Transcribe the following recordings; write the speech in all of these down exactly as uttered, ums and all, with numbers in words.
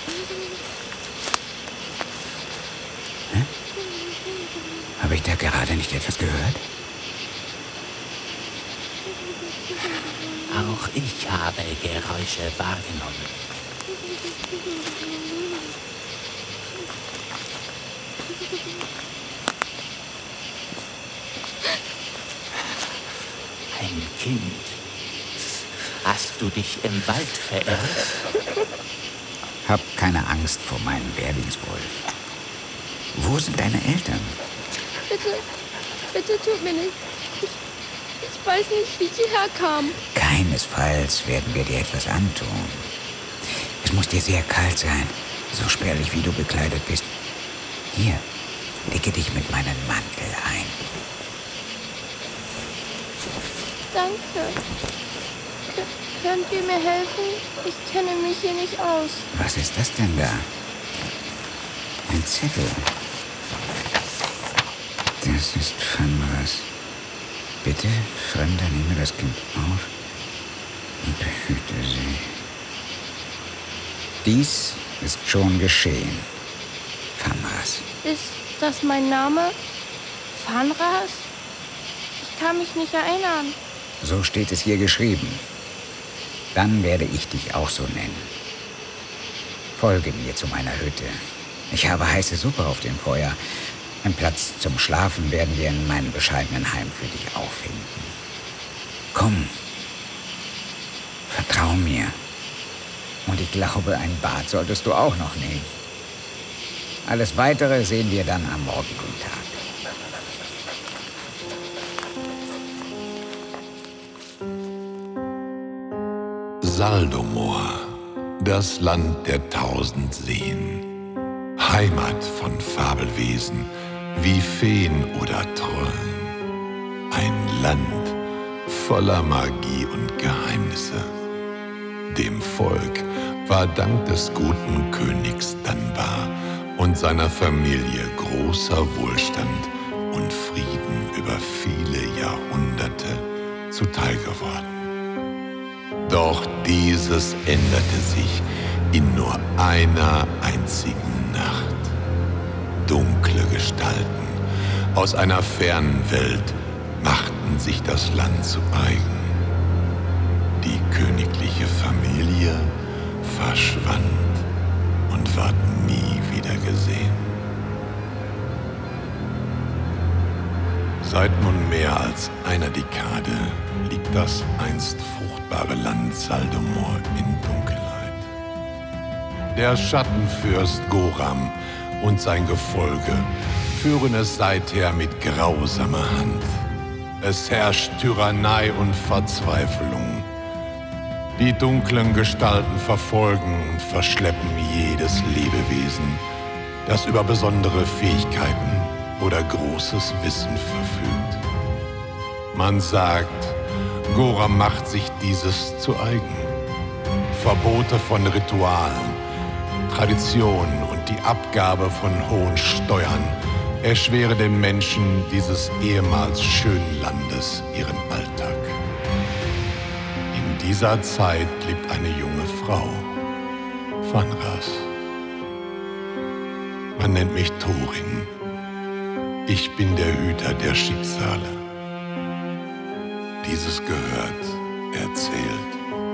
Hä? Habe ich da gerade nicht etwas gehört? Auch ich habe Geräusche wahrgenommen. Ein Kind. Hast du dich im Wald verirrt? Hab keine Angst vor meinem Bärlingswolf. Wo sind deine Eltern? Bitte, bitte tut mir nichts. Ich, ich weiß nicht, wie sie herkamen. Keinesfalls werden wir dir etwas antun. Es muss dir sehr kalt sein, so spärlich wie du bekleidet bist. Hier, decke dich mit meinem Mantel ein. Danke. K könnt ihr mir helfen? Ich kenne mich hier nicht aus. Was ist das denn da? Ein Zettel. Das ist Fanras. Bitte, Fremder, nehme das Kind auf und behüte sie. Dies ist schon geschehen. Fanras. Ist das mein Name? Fanras? Ich kann mich nicht erinnern. So steht es hier geschrieben. Dann werde ich dich auch so nennen. Folge mir zu meiner Hütte. Ich habe heiße Suppe auf dem Feuer. Einen Platz zum Schlafen werden wir in meinem bescheidenen Heim für dich auffinden. Komm, vertrau mir. Und ich glaube, ein Bad solltest du auch noch nehmen. Alles Weitere sehen wir dann am morgigen Tag. Saldumor, das Land der tausend Seen. Heimat von Fabelwesen wie Feen oder Trollen. Ein Land voller Magie und Geheimnisse. Dem Volk war dank des guten Königs Danbar und seiner Familie großer Wohlstand und Frieden über viele Jahrhunderte zuteil geworden. Doch dieses änderte sich in nur einer einzigen Nacht. Dunkle Gestalten aus einer fernen Welt machten sich das Land zu eigen. Die königliche Familie verschwand und ward nie wieder gesehen. Seit nun mehr als einer Dekade liegt das einst fruchtbare Land Saldumor in Dunkelheit. Der Schattenfürst Goram und sein Gefolge führen es seither mit grausamer Hand. Es herrscht Tyrannei und Verzweiflung. Die dunklen Gestalten verfolgen und verschleppen jedes Lebewesen, das über besondere Fähigkeiten oder großes Wissen verfügt. Man sagt, Goram macht sich dieses zu eigen. Verbote von Ritualen, Traditionen und die Abgabe von hohen Steuern erschwere den Menschen dieses ehemals schönen Landes ihren Alltag. In dieser Zeit lebt eine junge Frau, Fanras. Man nennt mich Thorin. Ich bin der Hüter der Schicksale. Dieses gehört erzählt.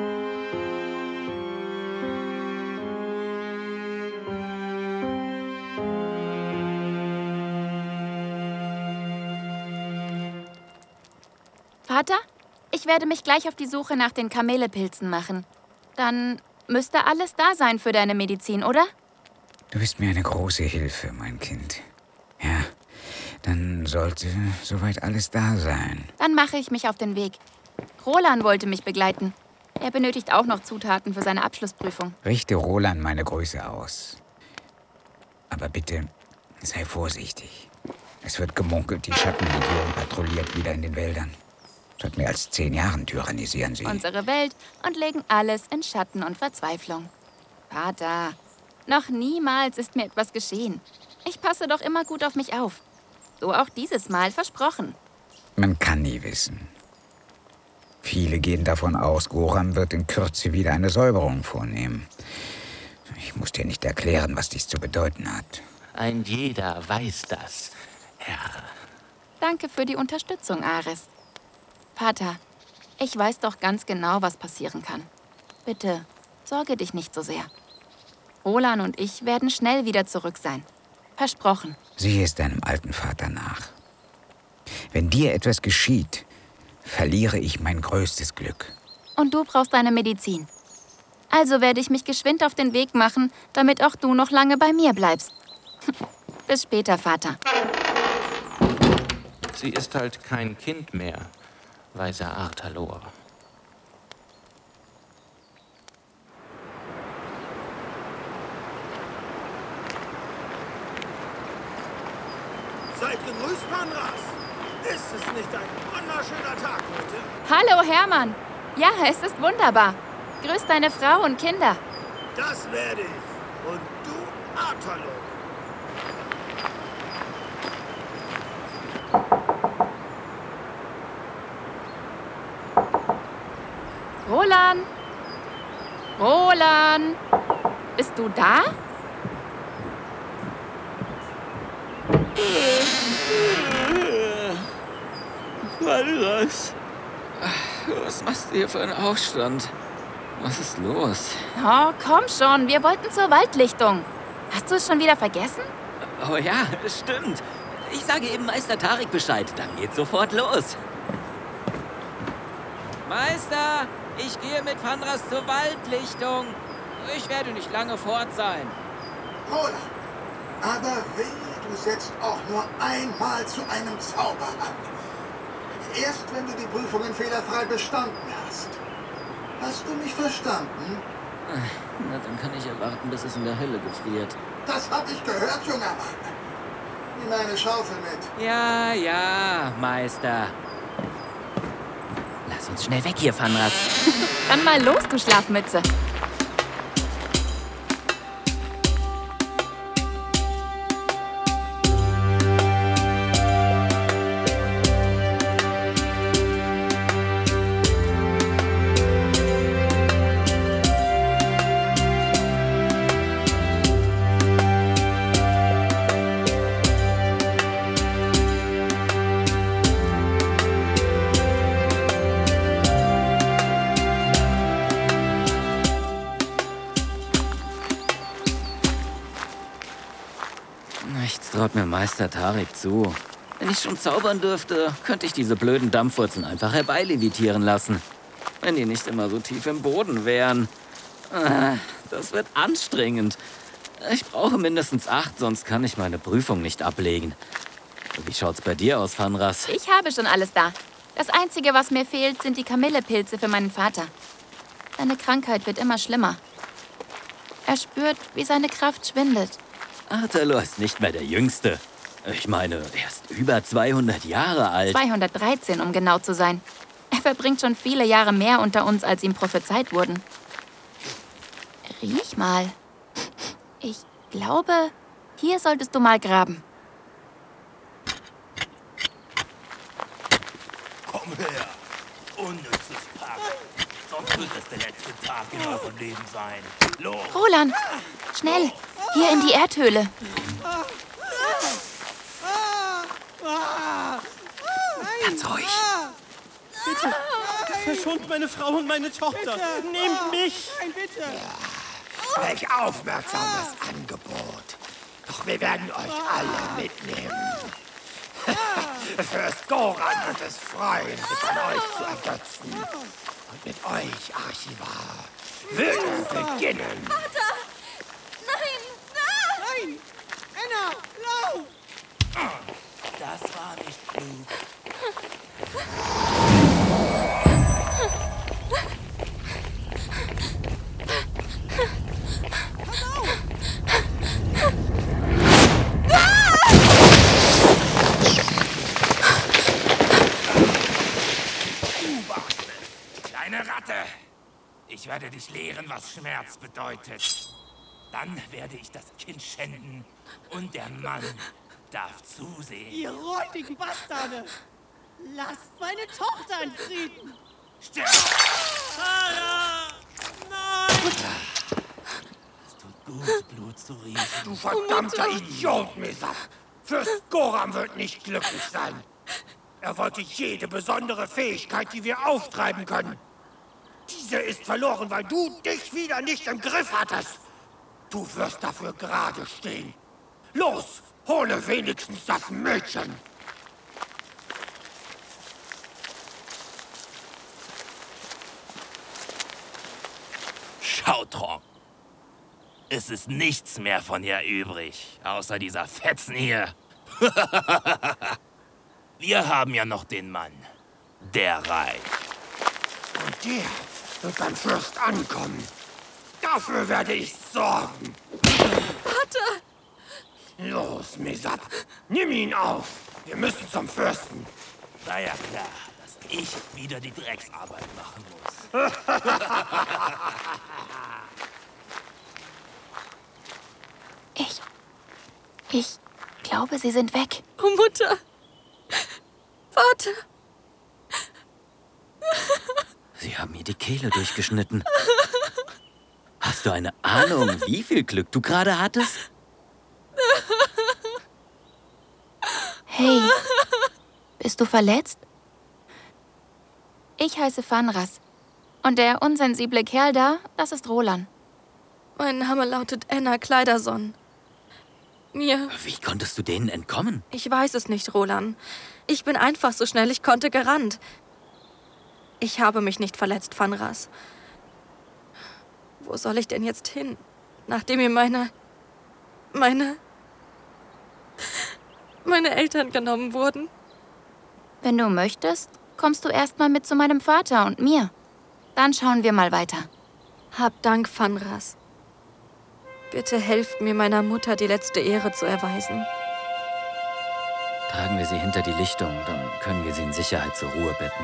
Vater, ich werde mich gleich auf die Suche nach den Kamelepilzen machen. Dann müsste alles da sein für deine Medizin, oder? Du bist mir eine große Hilfe, mein Kind. Ja, dann sollte soweit alles da sein. Dann mache ich mich auf den Weg. Roland wollte mich begleiten. Er benötigt auch noch Zutaten für seine Abschlussprüfung. Richte Roland meine Grüße aus. Aber bitte, sei vorsichtig. Es wird gemunkelt, die Schattenlegion patrouilliert wieder in den Wäldern. Seit mehr als zehn Jahren tyrannisieren sie unsere Welt und legen alles in Schatten und Verzweiflung. Vater, noch niemals ist mir etwas geschehen. Ich passe doch immer gut auf mich auf. So auch dieses Mal, versprochen. Man kann nie wissen. Viele gehen davon aus, Goram wird in Kürze wieder eine Säuberung vornehmen. Ich muss dir nicht erklären, was dies zu bedeuten hat. Ein jeder weiß das, Herr. Danke für die Unterstützung, Aris. Vater, ich weiß doch ganz genau, was passieren kann. Bitte, sorge dich nicht so sehr. Roland und ich werden schnell wieder zurück sein. Versprochen. Sieh es deinem alten Vater nach. Wenn dir etwas geschieht, verliere ich mein größtes Glück. Und du brauchst deine Medizin. Also werde ich mich geschwind auf den Weg machen, damit auch du noch lange bei mir bleibst. Bis später, Vater. Sie ist halt kein Kind mehr, weiser Artalor. Seid gegrüßt, Panras. Ist es nicht ein wunderschöner Tag heute? Hallo, Hermann. Ja, es ist wunderbar. Grüß deine Frau und Kinder. Das werde ich. Und du, Artalor. Roland? Roland? Bist du da? Panras, was machst du hier für einen Aufstand? Was ist los? Oh, komm schon. Wir wollten zur Waldlichtung. Hast du es schon wieder vergessen? Oh ja, stimmt. Ich sage eben Meister Tarik Bescheid, dann geht's sofort los. Meister, ich gehe mit Panras zur Waldlichtung. Ich werde nicht lange fort sein. Roland, aber wehe, du setzt auch nur einmal zu einem Zauber an. Erst wenn du die Prüfungen fehlerfrei bestanden hast. Hast du mich verstanden? Na, dann kann ich erwarten, bis es in der Hölle gefriert. Das hab ich gehört, junger Mann. Nimm eine Schaufel mit. Ja, ja, Meister. Lass uns schnell weg hier, Panras. Dann mal los, du Schlafmütze. Nichts traut mir Meister Tarik zu. Wenn ich schon zaubern dürfte, könnte ich diese blöden Dampfwurzeln einfach herbeilevitieren lassen. Wenn die nicht immer so tief im Boden wären. Ah, das wird anstrengend. Ich brauche mindestens acht, sonst kann ich meine Prüfung nicht ablegen. Wie schaut's bei dir aus, Panras? Ich habe schon alles da. Das Einzige, was mir fehlt, sind die Kamillepilze für meinen Vater. Seine Krankheit wird immer schlimmer. Er spürt, wie seine Kraft schwindet. Artalor ist nicht mehr der Jüngste. Ich meine, er ist über zweihundert Jahre alt. zweihundertdreizehn, um genau zu sein. Er verbringt schon viele Jahre mehr unter uns, als ihm prophezeit wurden. Riech mal. Ich glaube, hier solltest du mal graben. Komm her. Unnützes Pack. Sonst wird es der letzte Tag in eurem Leben sein. Los. Roland, schnell, hier in die Erdhöhle. Ganz ruhig. Bitte, verschont meine Frau und meine Tochter. Nehmt mich. Nein, bitte. Welch aufmerksames Angebot. Doch wir werden euch alle mitnehmen. Fürst Goran wird es freuen, sich an euch zu ergötzen. Und mit euch, Archivar, wird er beginnen. Vater! Nein! Nein! Nein! Anna, lauf! Das war nicht klug. Du warst es, kleine Ratte. Ich werde dich lehren, was Schmerz bedeutet. Dann werde ich das Kind schänden und der Mann darf zusehen. Ihr räudigen Bastarde! Lasst meine Tochter in Frieden! Sterb! Sarah! Nein! Es tut gut, Blut zu riechen. Du verdammter Idiot, Mesap! Fürst Goram wird nicht glücklich sein. Er wollte jede besondere Fähigkeit, die wir auftreiben können. Diese ist verloren, weil du dich wieder nicht im Griff hattest. Du wirst dafür gerade stehen. Los, hole wenigstens das Mädchen. Schautron. Es ist nichts mehr von ihr übrig, außer dieser Fetzen hier. Wir haben ja noch den Mann, der Reich. Und der wird beim Fürst ankommen. Dafür werde ich sorgen. Vater! Los, Mesap, nimm ihn auf. Wir müssen zum Fürsten. War ja klar, dass ich wieder die Drecksarbeit machen muss. Ich... Ich glaube, sie sind weg. Oh, Mutter! Vater! Sie haben mir die Kehle durchgeschnitten. Hast du eine Ahnung, wie viel Glück du gerade hattest? Hey, bist du verletzt? Ich heiße Fanras. Und der unsensible Kerl da, das ist Roland. Mein Name lautet Enna Kleiderson. Mir... Wie konntest du denen entkommen? Ich weiß es nicht, Roland. Ich bin einfach so schnell ich konnte gerannt. Ich habe mich nicht verletzt, Fanras. Wo soll ich denn jetzt hin, nachdem mir meine... meine... meine Eltern genommen wurden? Wenn du möchtest, kommst du erstmal mit zu meinem Vater und mir. Dann schauen wir mal weiter. Hab Dank, Fanras. Bitte helft mir, meiner Mutter die letzte Ehre zu erweisen. Tragen wir sie hinter die Lichtung, dann können wir sie in Sicherheit zur Ruhe betten.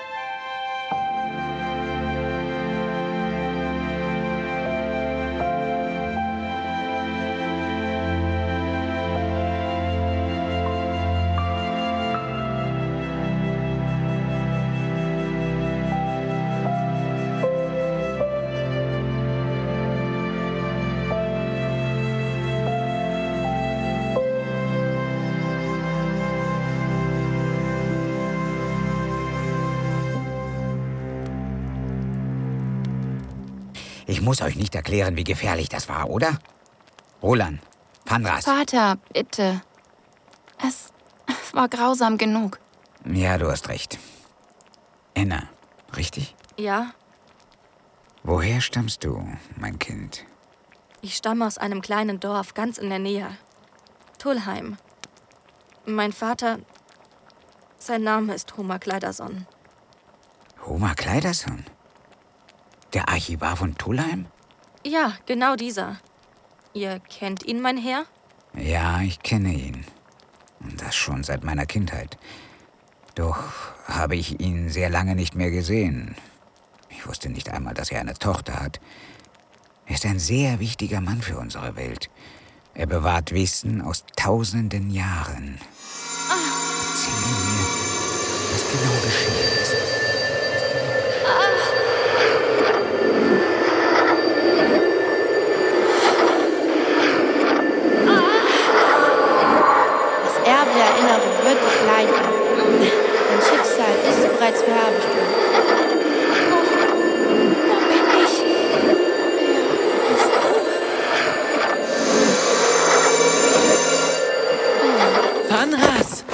Ich muss euch nicht erklären, wie gefährlich das war, oder? Roland, Fanras. Vater, bitte. Es, es war grausam genug. Ja, du hast recht. Enna, richtig? Ja, Woher stammst du, mein Kind? ich stamme aus einem kleinen Dorf ganz in der Nähe. Tullheim. Mein Vater... Sein Name ist Homer Kleiderson. Homer Kleiderson? Der Archivar von Tullheim? Ja, genau dieser. Ihr kennt ihn, mein Herr? Ja, ich kenne ihn. Und das schon seit meiner Kindheit. Doch habe ich ihn sehr lange nicht mehr gesehen. Ich wusste nicht einmal, dass er eine Tochter hat. Er ist ein sehr wichtiger Mann für unsere Welt. Er bewahrt Wissen aus tausenden Jahren. Erzähl mir, was genau geschehen ist. Das Erbe der Erinnerung wird dich leiten. Dein Schicksal ist bereits vorherbestimmt. Wo bin ich? Wer bist du? Fanras!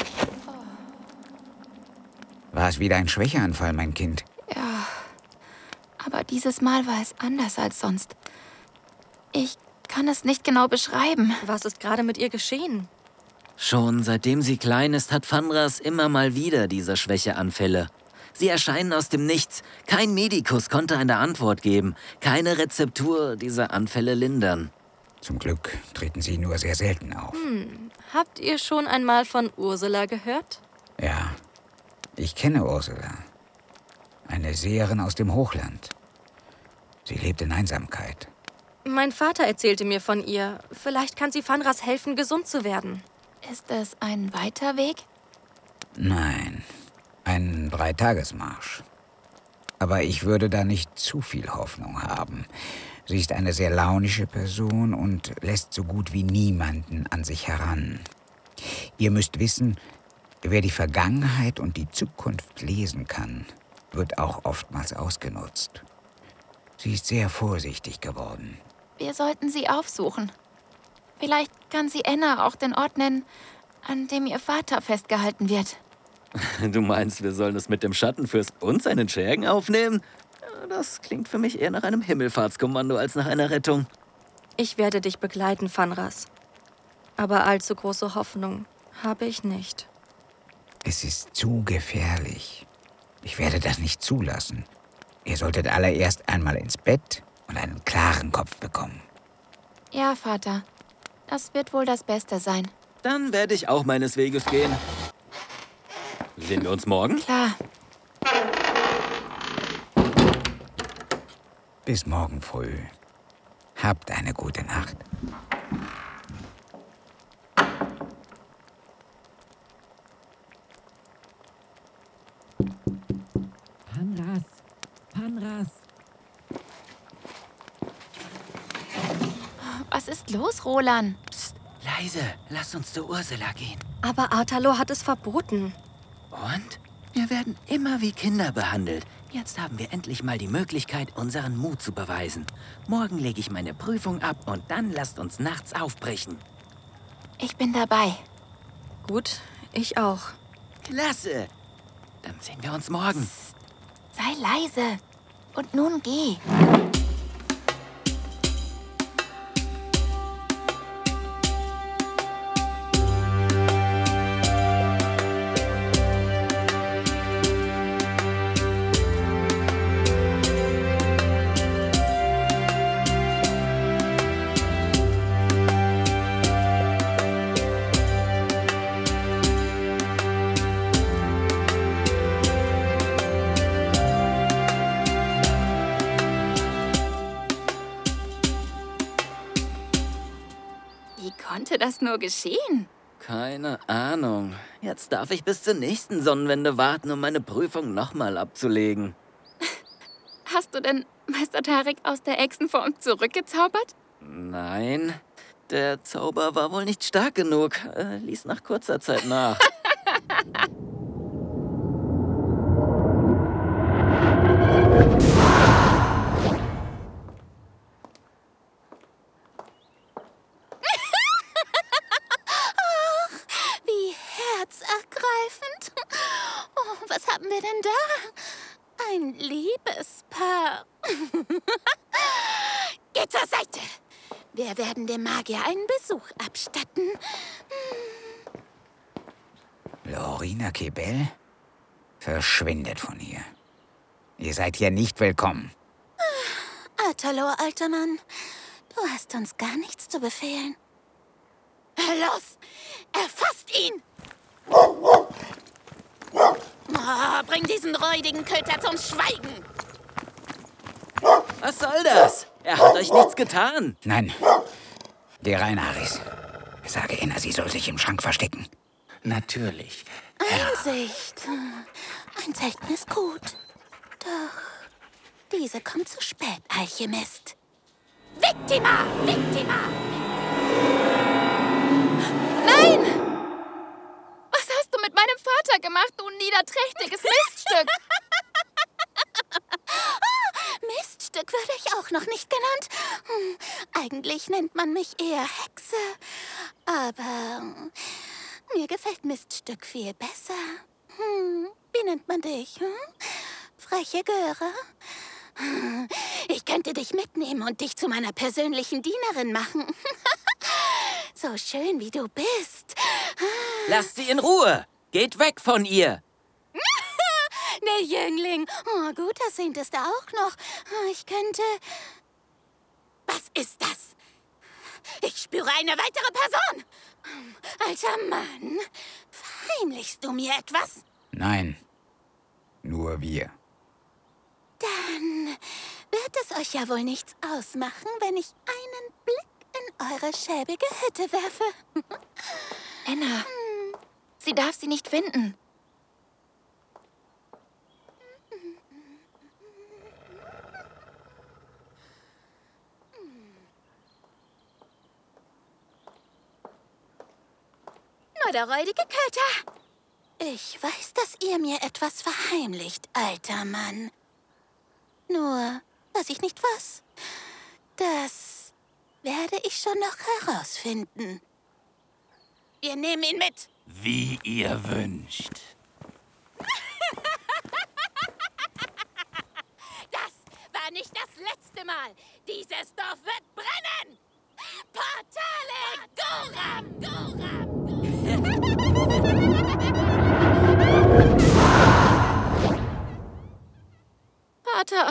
War es wieder ein Schwächeanfall, mein Kind? Ja, aber dieses Mal war es anders als sonst. Ich kann es nicht genau beschreiben. Was ist gerade mit ihr geschehen? Schon seitdem sie klein ist, hat Fanras immer mal wieder diese Schwächeanfälle. Sie erscheinen aus dem Nichts. Kein Medikus konnte eine Antwort geben. Keine Rezeptur diese Anfälle lindern. Zum Glück treten sie nur sehr selten auf. Hm, habt ihr schon einmal von Ursula gehört? Ja, ich kenne Ursula. Eine Seherin aus dem Hochland. Sie lebt in Einsamkeit. Mein Vater erzählte mir von ihr. Vielleicht kann sie Fanras helfen, gesund zu werden. Ist es ein weiter Weg? Nein, ein Dreitagesmarsch. Aber ich würde da nicht zu viel Hoffnung haben. Sie ist eine sehr launische Person und lässt so gut wie niemanden an sich heran. Ihr müsst wissen, wer die Vergangenheit und die Zukunft lesen kann, wird auch oftmals ausgenutzt. Sie ist sehr vorsichtig geworden. Wir sollten sie aufsuchen. Vielleicht kann sie Enna auch den Ort nennen, an dem ihr Vater festgehalten wird. Du meinst, wir sollen es mit dem Schattenfürst und seinen Schergen aufnehmen? Das klingt für mich eher nach einem Himmelfahrtskommando als nach einer Rettung. Ich werde dich begleiten, Fanras. Aber allzu große Hoffnung habe ich nicht. Es ist zu gefährlich. Ich werde das nicht zulassen. Ihr solltet allererst einmal ins Bett und einen klaren Kopf bekommen. Ja, Vater. Das wird wohl das Beste sein. Dann werde ich auch meines Weges gehen. Sehen wir uns morgen? Klar. Bis morgen früh. Habt eine gute Nacht. Fanras! Fanras! Was ist los, Roland? Psst, leise. Lass uns zu Ursula gehen. Aber Artalo hat es verboten. Und? Wir werden immer wie Kinder behandelt. Jetzt haben wir endlich mal die Möglichkeit, unseren Mut zu beweisen. Morgen lege ich meine Prüfung ab und dann lasst uns nachts aufbrechen. Ich bin dabei. Gut, ich auch. Klasse! Dann sehen wir uns morgen. Sei leise. Und nun geh. Wie konnte das nur geschehen? Keine Ahnung. Jetzt darf ich bis zur nächsten Sonnenwende warten, um meine Prüfung nochmal abzulegen. Hast du denn Meister Tarik aus der Echsenform zurückgezaubert? Nein, der Zauber war wohl nicht stark genug. Äh, ließ nach kurzer Zeit nach. Wie herzergreifend. Oh, was haben wir denn da? Ein Liebespaar. Geht zur Seite. Wir werden dem Magier einen Besuch abstatten. Lorina Kebel? Verschwindet von hier. Ihr seid hier nicht willkommen. Artalo, alter Mann, du hast uns gar nichts zu befehlen. Los, erfasst ihn! Oh, bring diesen räudigen Köter zum Schweigen! Was soll das? Er hat euch nichts getan. Nein. Die Rheinaris. Sage Enna, sie soll sich im Schrank verstecken. Natürlich. Einsicht. Ein Selten ist gut. Doch diese kommt zu spät, Alchemist. Victima! Victima! Nein! Was hast du mit meinem Vater gemacht, du niederträchtiges Miststück? Miststück würde ich auch noch nicht genannt. Hm, eigentlich nennt man mich eher Hexe. Aber mir gefällt Miststück viel besser. Hm, wie nennt man dich? Hm? Freche Göre? Ich könnte dich mitnehmen und dich zu meiner persönlichen Dienerin machen. So schön, wie du bist. Lasst sie in Ruhe. Geht weg von ihr. Der Jüngling. Oh, gut aussehend ist er auch noch. Ich könnte... Was ist das? Ich spüre eine weitere Person. Alter Mann, verheimlichst du mir etwas? Nein. Nur wir. Dann wird es euch ja wohl nichts ausmachen, wenn ich einen Blick in eure schäbige Hütte werfe. Enna, sie darf sie nicht finden. oder räudige Köter. Ich weiß, dass ihr mir etwas verheimlicht, alter Mann. Nur, was ich nicht weiß, das werde ich schon noch herausfinden. Wir nehmen ihn mit. Wie ihr wünscht. Das war nicht das letzte Mal. Dieses Dorf wird brennen. Portale Goram! Pater!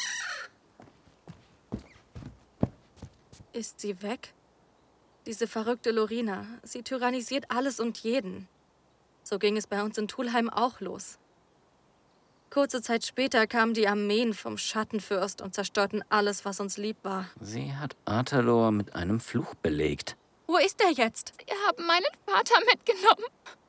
Ist sie weg? Diese verrückte Lorina, sie tyrannisiert alles und jeden. So ging es bei uns in Tulheim auch los. Kurze Zeit später kamen die Armeen vom Schattenfürst und zerstörten alles, was uns lieb war. Sie hat Atalor mit einem Fluch belegt. Wo ist er jetzt? Sie haben meinen Vater mitgenommen.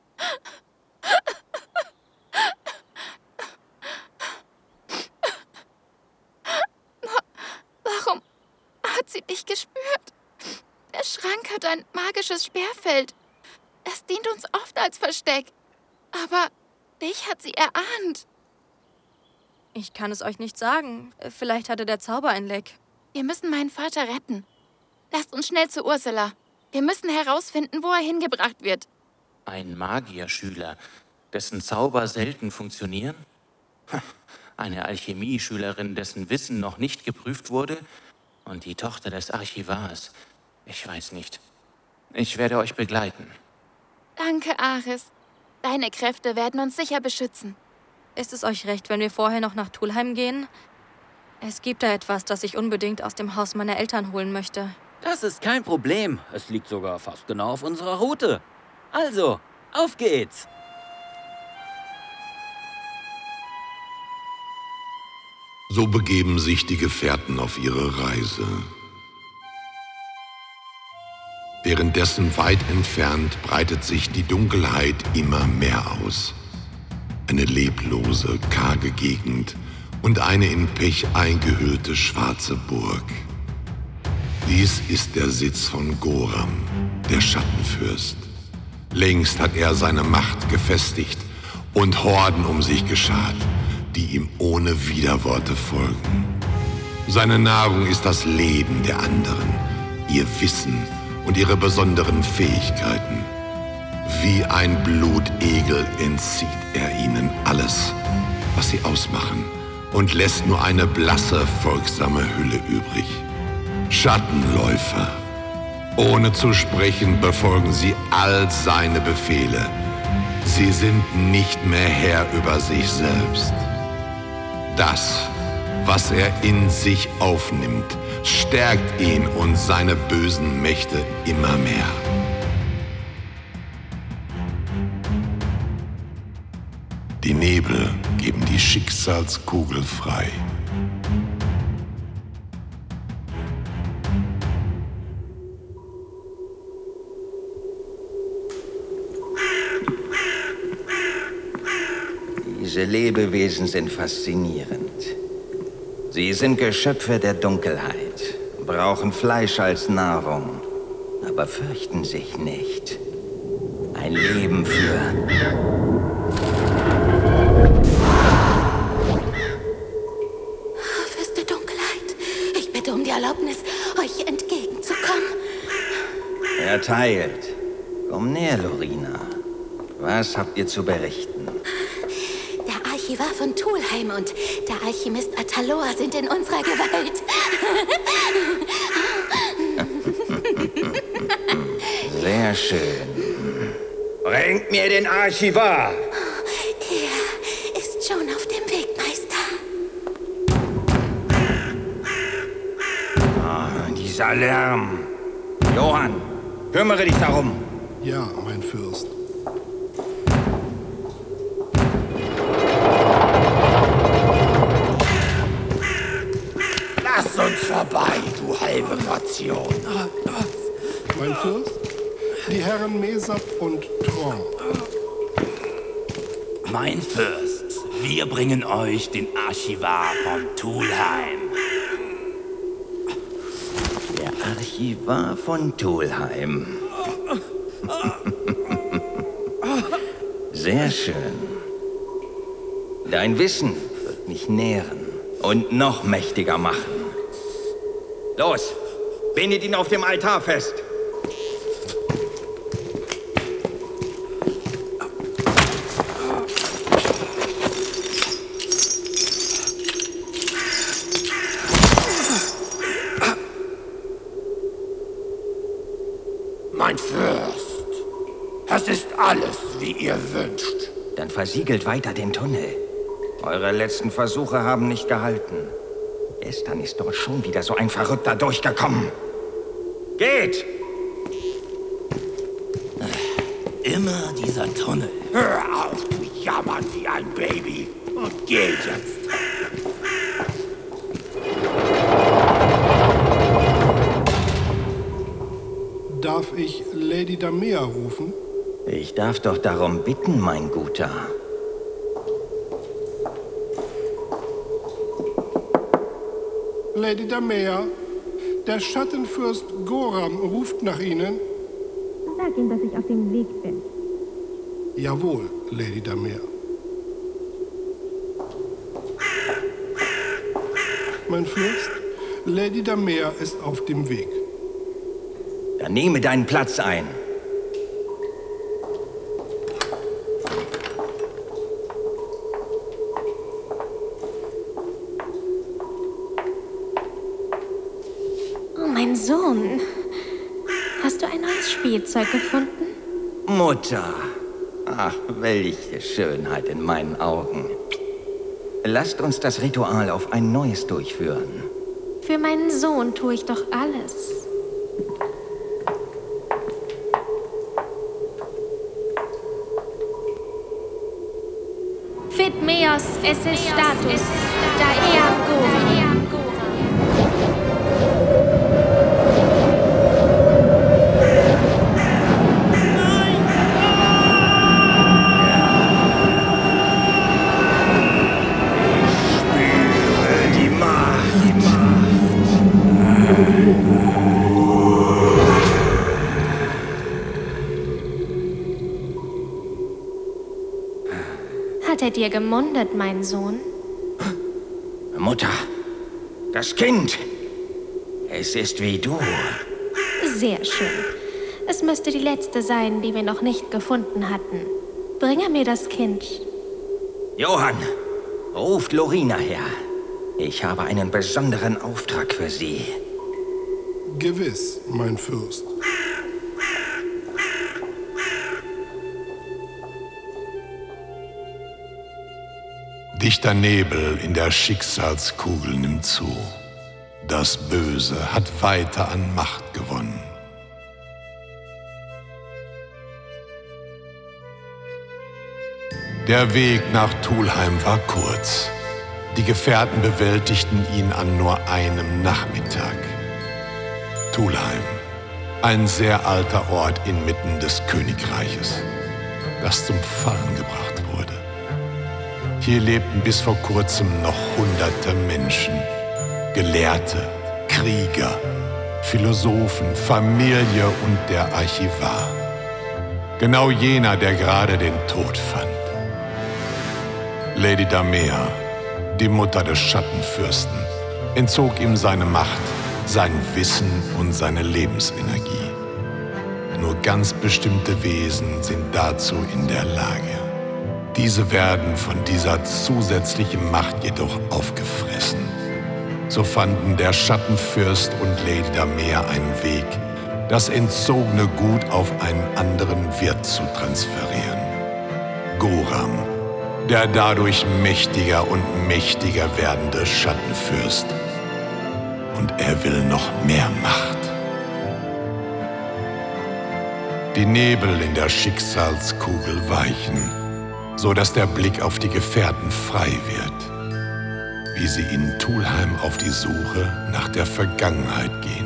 Warum hat sie dich gespürt? Der Schrank hat ein magisches Sperrfeld. Es dient uns oft als Versteck. Aber dich hat sie erahnt. Ich kann es euch nicht sagen. Vielleicht hatte der Zauber ein Leck. Wir müssen meinen Vater retten. Lasst uns schnell zu Ursula. Wir müssen herausfinden, wo er hingebracht wird. Ein Magierschüler, dessen Zauber selten funktionieren? Eine Alchemieschülerin, dessen Wissen noch nicht geprüft wurde? Und die Tochter des Archivars? Ich weiß nicht. Ich werde euch begleiten. Danke, Aris. Deine Kräfte werden uns sicher beschützen. Ist es euch recht, wenn wir vorher noch nach Tulheim gehen? Es gibt da etwas, das ich unbedingt aus dem Haus meiner Eltern holen möchte. Das ist kein Problem. Es liegt sogar fast genau auf unserer Route. Also, auf geht's! So begeben sich die Gefährten auf ihre Reise. Währenddessen weit entfernt breitet sich die Dunkelheit immer mehr aus. Eine leblose, karge Gegend und eine in Pech eingehüllte schwarze Burg. Dies ist der Sitz von Goram, der Schattenfürst. Längst hat er seine Macht gefestigt und Horden um sich geschart, die ihm ohne Widerworte folgen. Seine Nahrung ist das Leben der anderen, ihr Wissen und ihre besonderen Fähigkeiten. Wie ein Blutegel entzieht er ihnen alles, was sie ausmachen, und lässt nur eine blasse, folgsame Hülle übrig. Schattenläufer. Ohne zu sprechen befolgen sie all seine Befehle. Sie sind nicht mehr Herr über sich selbst. Das, was er in sich aufnimmt, stärkt ihn und seine bösen Mächte immer mehr. Die Nebel geben die Schicksalskugel frei. Diese Lebewesen sind faszinierend. Sie sind Geschöpfe der Dunkelheit, brauchen Fleisch als Nahrung, aber fürchten sich nicht. Ein Leben für... Fürst der Dunkelheit, ich bitte um die Erlaubnis, euch entgegenzukommen. Erteilt. Komm näher, Lorina. Was habt ihr zu berichten? Der Archivar von Tulheim und der Alchemist Atalor sind in unserer Gewalt. Sehr schön. Bringt mir den Archivar! Er ist schon auf dem Weg, Meister. Oh, dieser Lärm. Johann, kümmere dich darum. Ja, mein Fürst. Lass uns vorbei, du halbe Portion. Mein Fürst, die Herren Mesap und Tron. Mein Fürst, wir bringen euch den Archivar von Tulheim. Der Archivar von Tulheim. Sehr schön. Dein Wissen wird mich nähren und noch mächtiger machen. Los, bindet ihn auf dem Altar fest. Mein Fürst, das ist alles, wie ihr wünscht. Dann versiegelt weiter den Tunnel. Eure letzten Versuche haben nicht gehalten. Gestern ist dort schon wieder so ein Verrückter durchgekommen. Geht! Immer dieser Tunnel. Hör auf, du jammern wie ein Baby. Und geh jetzt. Darf ich Lady Damea rufen? Ich darf doch darum bitten, mein Guter. Lady Damea, der Schattenfürst Goram ruft nach Ihnen. Sag ihm, dass ich auf dem Weg bin. Jawohl, Lady Damea. Mein Fürst, Lady Damea ist auf dem Weg. Dann nehme deinen Platz ein. Oh, mein Sohn. Hast du ein neues Spielzeug gefunden? Mutter. Ach, welche Schönheit in meinen Augen. Lasst uns das Ritual auf ein neues durchführen. Für meinen Sohn tue ich doch alles. Fit meos esse status, da eam Goram. Hat er dir gemundet, mein Sohn? Mutter, das Kind. Es ist wie du. Sehr schön. Es müsste die letzte sein, die wir noch nicht gefunden hatten. Bringe mir das Kind. Johann, ruft Lorina her. Ich habe einen besonderen Auftrag für sie. Gewiss, mein Fürst. Dichter Nebel in der Schicksalskugel nimmt zu. Das Böse hat weiter an Macht gewonnen. Der Weg nach Tulheim war kurz. Die Gefährten bewältigten ihn an nur einem Nachmittag. Tulheim, ein sehr alter Ort inmitten des Königreiches, das zum Fallen gebracht wurde. Hier lebten bis vor kurzem noch hunderte Menschen, Gelehrte, Krieger, Philosophen, Familie und der Archivar. Genau jener, der gerade den Tod fand. Lady Damea, die Mutter des Schattenfürsten, entzog ihm seine Macht, sein Wissen und seine Lebensenergie. Nur ganz bestimmte Wesen sind dazu in der Lage. Diese werden von dieser zusätzlichen Macht jedoch aufgefressen. So fanden der Schattenfürst und Lady Damea einen Weg, das entzogene Gut auf einen anderen Wirt zu transferieren. Goram, der dadurch mächtiger und mächtiger werdende Schattenfürst. Und er will noch mehr Macht. Die Nebel in der Schicksalskugel weichen, so dass der Blick auf die Gefährten frei wird, wie sie in Tulheim auf die Suche nach der Vergangenheit gehen.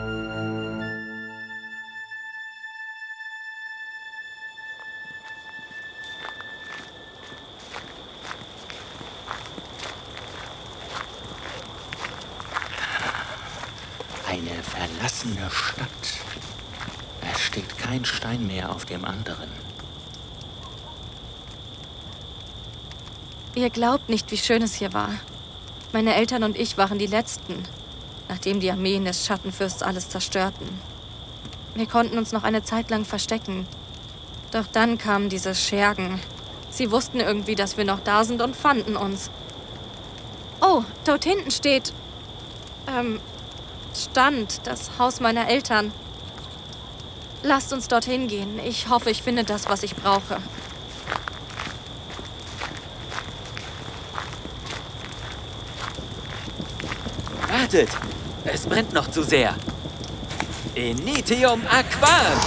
Eine verlassene Stadt. Es steht kein Stein mehr auf dem anderen. Ihr glaubt nicht, wie schön es hier war. Meine Eltern und ich waren die Letzten, nachdem die Armeen des Schattenfürsts alles zerstörten. Wir konnten uns noch eine Zeit lang verstecken. Doch dann kamen diese Schergen. Sie wussten irgendwie, dass wir noch da sind und fanden uns. Oh, dort hinten steht... Ähm, stand das Haus meiner Eltern. Lasst uns dorthin gehen. Ich hoffe, ich finde das, was ich brauche. Wartet! Es brennt noch zu sehr. Initium Aquam!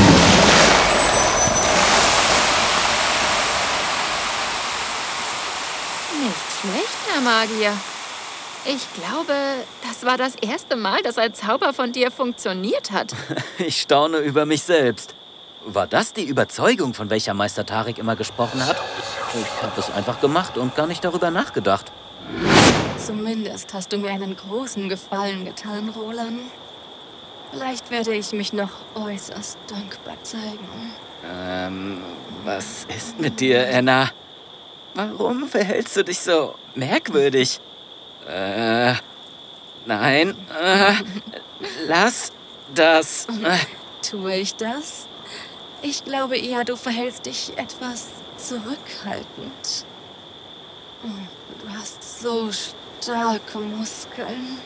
Nicht schlecht, Herr Magier. Ich glaube, das war das erste Mal, dass ein Zauber von dir funktioniert hat. Ich staune über mich selbst. War das die Überzeugung, von welcher Meister Tarik immer gesprochen hat? Ich habe es einfach gemacht und gar nicht darüber nachgedacht. Zumindest hast du mir einen großen Gefallen getan, Roland. Vielleicht werde ich mich noch äußerst dankbar zeigen. Ähm, was ist mit dir, Anna? Warum verhältst du dich so merkwürdig? Äh, nein, äh, lass das. Tue ich das? Ich glaube eher, du verhältst dich etwas zurückhaltend. Du hast so starke Muskeln.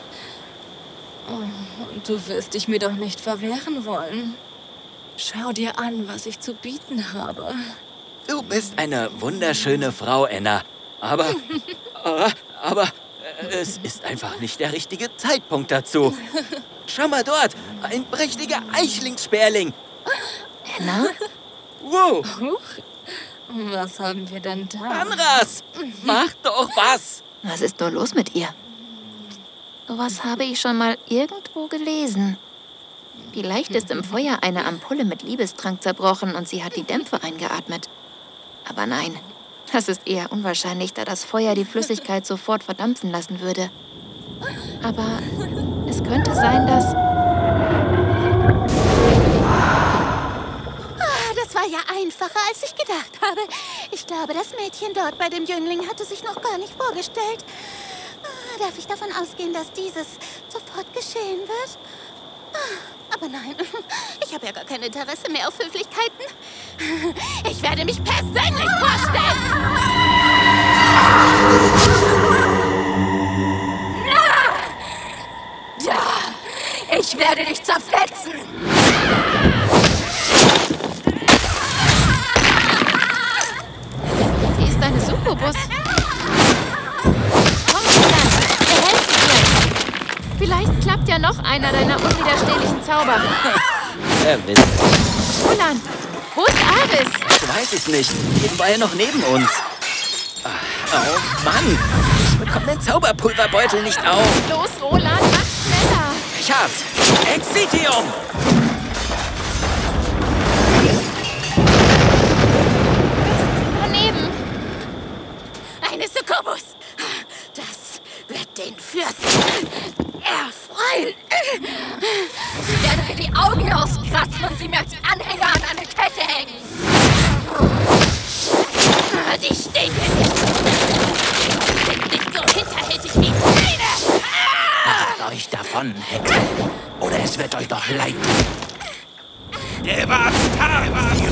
Und du wirst dich mir doch nicht verwehren wollen. Schau dir an, was ich zu bieten habe. Du bist eine wunderschöne Frau, Anna. Aber, aber, aber es ist einfach nicht der richtige Zeitpunkt dazu. Schau mal dort, ein prächtiger Eichlingssperling. Anna? Wow. Was haben wir denn da? Anras, mach doch was. Was ist nur los mit ihr? Sowas habe ich schon mal irgendwo gelesen. Vielleicht ist im Feuer eine Ampulle mit Liebestrank zerbrochen und sie hat die Dämpfe eingeatmet. Aber nein, das ist eher unwahrscheinlich, da das Feuer die Flüssigkeit sofort verdampfen lassen würde. Aber es könnte sein, dass... Ah, das war ja einfacher, als ich gedacht habe. Ich glaube, das Mädchen dort bei dem Jüngling hatte sich noch gar nicht vorgestellt. Ah, darf ich davon ausgehen, dass dieses sofort geschehen wird? Ah, aber nein, ich habe ja gar kein Interesse mehr auf Höflichkeiten. Ich werde mich persönlich vorstellen. Ja, ich werde dich zerfetzen. Die ist eine Succubus. Komm, Roland, wir helfen dir. Vielleicht klappt ja noch einer deiner unwiderstehlichen Zauber. Er wisst. Roland, wo ist Aris? Ich weiß es nicht. Eben war er noch neben uns. Oh Mann, ich bekomme den Zauberpulverbeutel nicht auf. Los, Roland, mach schneller. Ich hab's. Exitium! Daneben. Eine Succubus. Das wird den Fürsten erfreuen. Ich werde mir die Augen auskratzen und sie mir als Anhänger an eine Kette hängen. Die stehen hier nicht. Die sind nicht so hinterhältig wie meine. Macht euch davon, Hexe. Oder es wird euch doch leid. Der war Tag,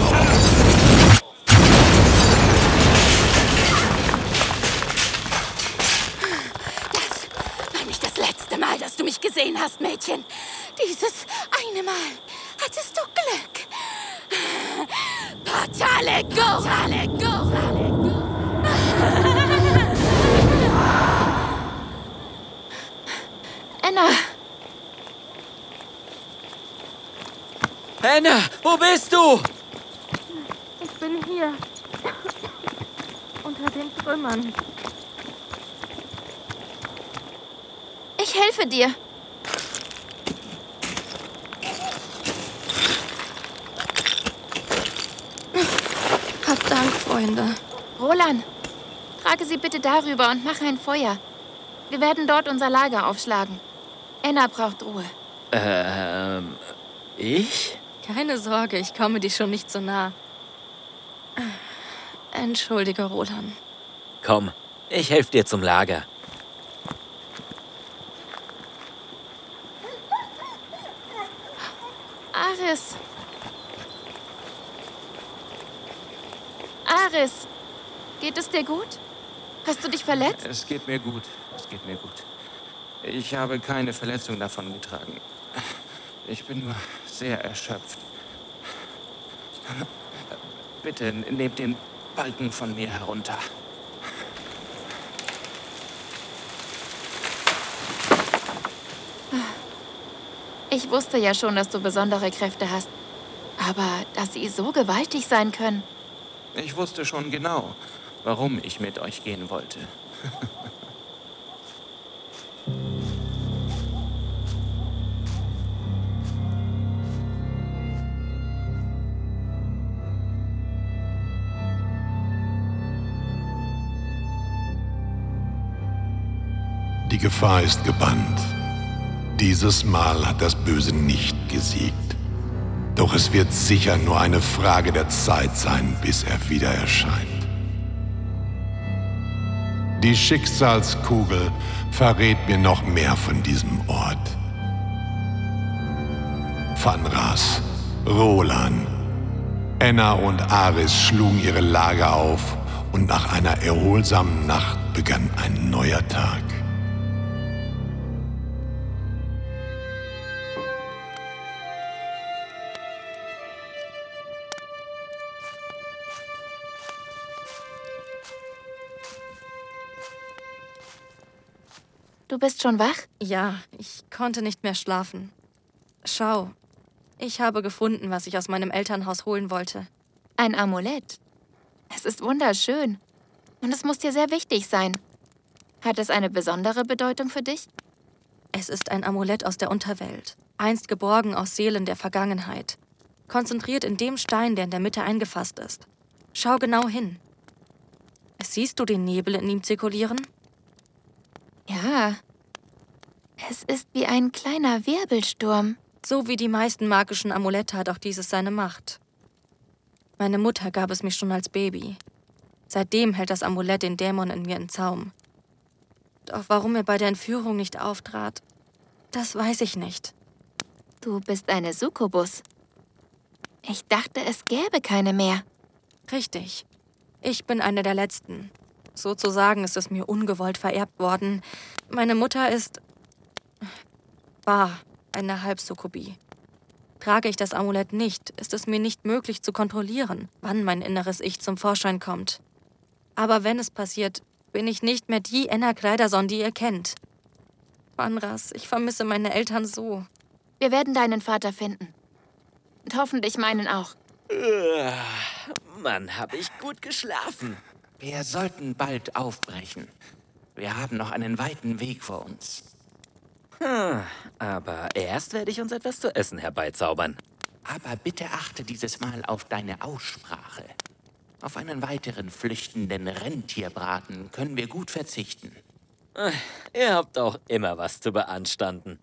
Das war nicht das letzte Mal, dass du mich gesehen hast, Mädchen. Dieses eine Mal hattest du Glück. Portale Go! Portale Go! Anna! Anna, wo bist du? Ich bin hier. Unter den Trümmern. Ich helfe dir. Hab Dank, Freunde. Roland, trage sie bitte darüber und mach ein Feuer. Wir werden dort unser Lager aufschlagen. Anna braucht Ruhe. Ähm, ich? Keine Sorge, ich komme dir schon nicht so nah. Entschuldige, Roland. Komm, Ich helfe dir zum Lager. Aris. Aris, geht es dir gut? Hast du dich verletzt? Es geht mir gut. Es geht mir gut. Ich habe keine Verletzung davongetragen. Ich bin nur sehr erschöpft. Bitte nehmt den Balken von mir herunter. Ich wusste ja schon, dass du besondere Kräfte hast. Aber dass sie so gewaltig sein können. Ich wusste schon genau, warum ich mit euch gehen wollte. Die Gefahr ist gebannt. Dieses Mal hat das Böse nicht gesiegt. Doch es wird sicher nur eine Frage der Zeit sein, bis er wieder erscheint. Die Schicksalskugel verrät mir noch mehr von diesem Ort. Phanras, Rolan, Enna und Aris schlugen ihre Lager auf und nach einer erholsamen Nacht begann ein neuer Tag. Du bist schon wach? Ja, ich konnte nicht mehr schlafen. Schau, ich habe gefunden, was ich aus meinem Elternhaus holen wollte. Ein Amulett. Es ist wunderschön. Und es muss dir sehr wichtig sein. Hat es eine besondere Bedeutung für dich? Es ist ein Amulett aus der Unterwelt, einst geborgen aus Seelen der Vergangenheit. Konzentriert in dem Stein, der in der Mitte eingefasst ist. Schau genau hin. Siehst du den Nebel in ihm zirkulieren? Ja, es ist wie ein kleiner Wirbelsturm. So wie die meisten magischen Amulette hat auch dieses seine Macht. Meine Mutter gab es mir schon als Baby. Seitdem hält das Amulett den Dämon in mir in Zaum. Doch warum er bei der Entführung nicht auftrat, das weiß ich nicht. Du bist eine Succubus. Ich dachte, es gäbe keine mehr. Richtig. Ich bin eine der Letzten. Sozusagen ist es mir ungewollt vererbt worden. Meine Mutter ist... war eine Halbsukkubie. Trage ich das Amulett nicht, ist es mir nicht möglich zu kontrollieren, wann mein inneres Ich zum Vorschein kommt. Aber wenn es passiert, bin ich nicht mehr die Enna Kleiderson, die ihr kennt. Phanras, ich vermisse meine Eltern so. Wir werden deinen Vater finden. Und hoffentlich meinen auch. Mann, hab ich gut geschlafen. Wir sollten bald aufbrechen. Wir haben noch einen weiten Weg vor uns. Hm, aber erst werde ich uns etwas zu essen herbeizaubern. Aber bitte achte dieses Mal auf deine Aussprache. Auf einen weiteren flüchtenden Rentierbraten können wir gut verzichten. Ihr habt auch immer was zu beanstanden.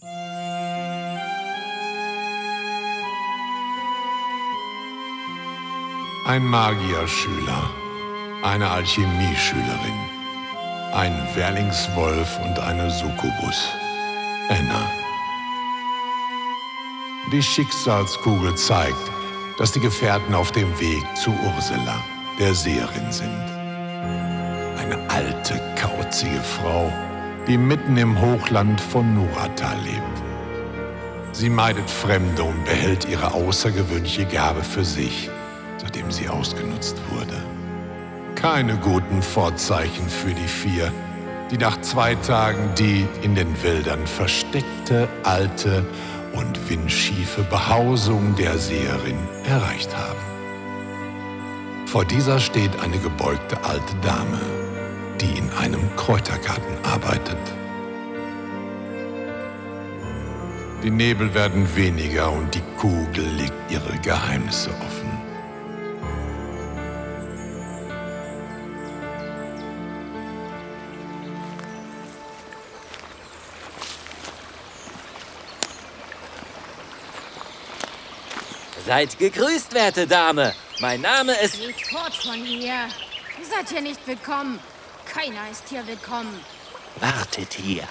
Ein Magierschüler, eine Alchemieschülerin, ein Werlingswolf und eine Succubus, Enna. Die Schicksalskugel zeigt, dass die Gefährten auf dem Weg zu Ursula, der Seherin, sind. Eine alte, kauzige Frau, die mitten im Hochland von Nurata lebt. Sie meidet Fremde und behält ihre außergewöhnliche Gabe für sich, nachdem sie ausgenutzt wurde. Keine guten Vorzeichen für die vier, die nach zwei Tagen die in den Wäldern versteckte, alte und windschiefe Behausung der Seherin erreicht haben. Vor dieser steht eine gebeugte alte Dame, die in einem Kräutergarten arbeitet. Die Nebel werden weniger und die Kugel legt ihre Geheimnisse offen. Seid gegrüßt, werte Dame. Mein Name ist... Geht fort von hier. Ihr seid hier nicht willkommen. Keiner ist hier willkommen. Wartet hier.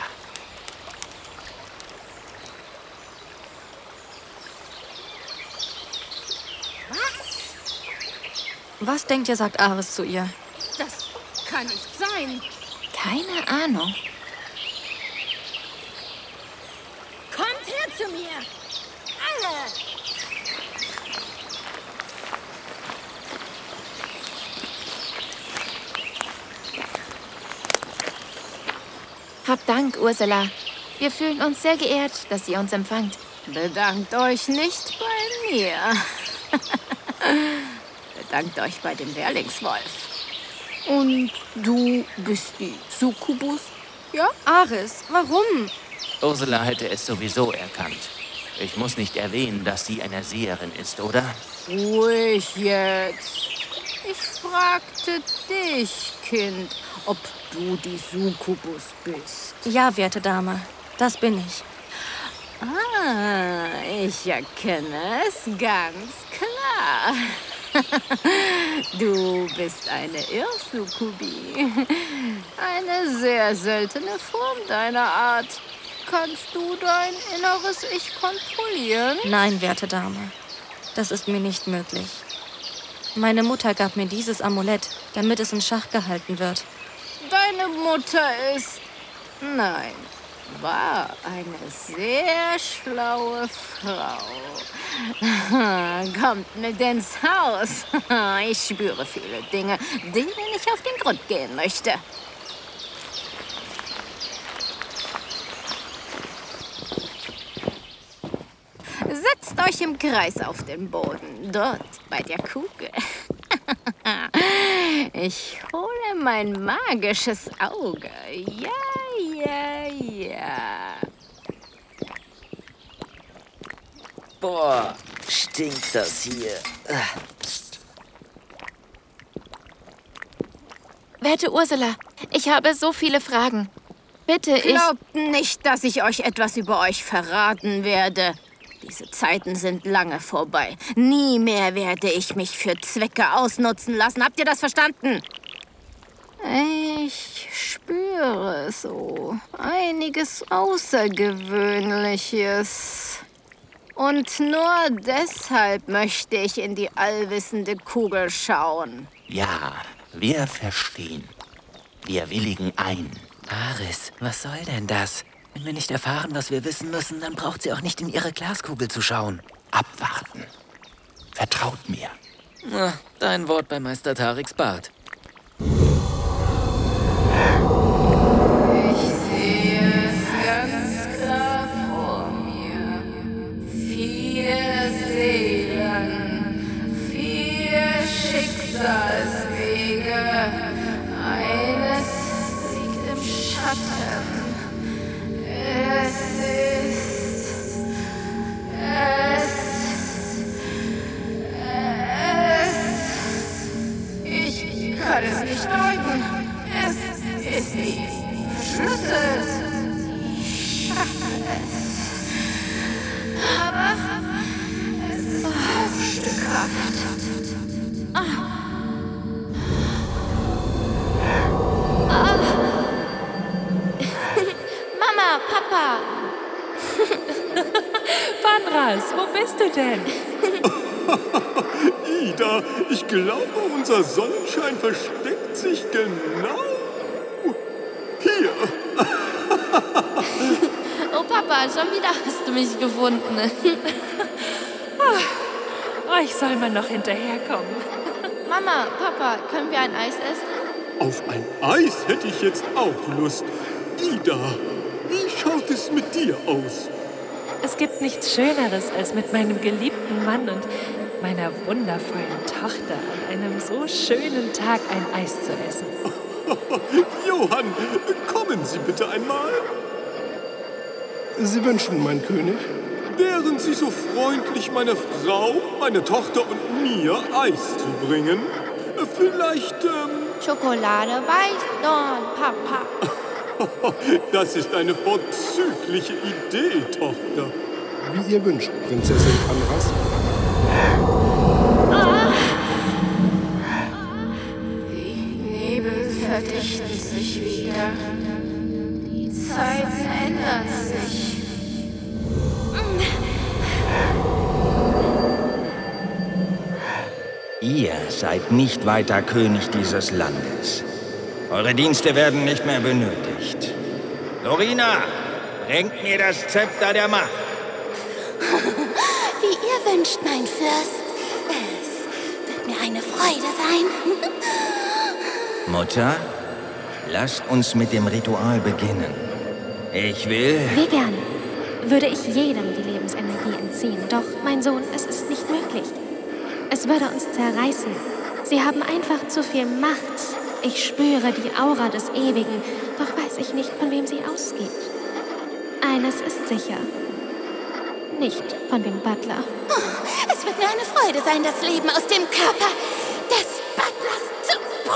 Was denkt ihr, sagt Ares zu ihr? Das kann nicht sein. Keine Ahnung. Kommt her zu mir. Alle. Habt Dank, Ursula. Wir fühlen uns sehr geehrt, dass ihr uns empfangt. Bedankt euch nicht bei mir. Bedankt euch bei dem Lehrlingswolf. Und du bist die Succubus? Ja? Ares, warum? Ursula hätte es sowieso erkannt. Ich muss nicht erwähnen, dass sie eine Seherin ist, oder? Ruhig jetzt. Ich fragte dich, Kind, ob du die Succubus bist. Ja, werte Dame, das bin ich. Ah, ich erkenne es ganz klar. Du bist eine Irrsuccubi. Eine sehr seltene Form deiner Art. Kannst du dein inneres Ich kontrollieren? Nein, werte Dame. Das ist mir nicht möglich. Meine Mutter gab mir dieses Amulett, damit es in Schach gehalten wird. Deine Mutter ist... Nein, war eine sehr schlaue Frau. Kommt mit ins Haus. Ich spüre viele Dinge, denen ich auf den Grund gehen möchte. Setzt euch im Kreis auf den Boden, dort bei der Kugel. Ich hole mein magisches Auge. Ja, ja, ja. Boah, stinkt das hier. Werte Ursula, ich habe so viele Fragen. Bitte, ich... Glaubt nicht, dass ich euch etwas über euch verraten werde. Diese Zeiten sind lange vorbei. Nie mehr werde ich mich für Zwecke ausnutzen lassen. Habt ihr das verstanden? Ich spüre so einiges Außergewöhnliches. Und nur deshalb möchte ich in die allwissende Kugel schauen. Ja, wir verstehen. Wir willigen ein. Ares, was soll denn das? Wenn wir nicht erfahren, was wir wissen müssen, dann braucht sie auch nicht in ihre Glaskugel zu schauen. Abwarten. Vertraut mir. Na, dein Wort bei Meister Tariks Bart. Ich sehe es ganz klar vor mir. Vier Seelen, vier Schicksalswege. Eines liegt im Schatten. Es ist... Es... Es... Ich kann es nicht deuten. Es ist wie verschlüsselt. Ich schaffe es. Aber es ist bruchstückhaft. Ah. Ah. Mama, Papa. Vanras, wo bist du denn? Ida, ich glaube, unser Sonnenschein versteckt sich genau hier. Oh, Papa, schon wieder hast du mich gefunden. Oh, ich soll mal noch hinterherkommen. Mama, Papa, können wir ein Eis essen? Auf ein Eis hätte ich jetzt auch Lust. Ida, wie schaut es mit dir aus? Es gibt nichts Schöneres, als mit meinem geliebten Mann und meiner wundervollen Tochter an einem so schönen Tag ein Eis zu essen. Johann, kommen Sie bitte einmal. Sie wünschen, mein König? Wären Sie so freundlich, meiner Frau, meiner Tochter und mir Eis zu bringen? Vielleicht, ähm... Schokolade, Weißdorn, Papa. Das ist eine vorzügliche Idee, Tochter. Wie ihr wünscht, Prinzessin Vanras. Die Nebel verdichten richten sich wieder. Die Zeiten ändern sich. Ihr seid nicht weiter König dieses Landes. Eure Dienste werden nicht mehr benötigt. Lorina, bringt mir das Zepter der Macht. Wie ihr wünscht, mein Fürst. Es wird mir eine Freude sein. Mutter, lasst uns mit dem Ritual beginnen. Ich will... Wie gern würde ich jedem die Lebensenergie entziehen. Doch, mein Sohn, es ist nicht möglich. Es würde uns zerreißen. Sie haben einfach zu viel Macht. Ich spüre die Aura des Ewigen, doch weiß ich nicht, von wem sie ausgeht. Eines ist sicher. Nicht von dem Butler. Es wird mir eine Freude sein, das Leben aus dem Körper des Butlers zu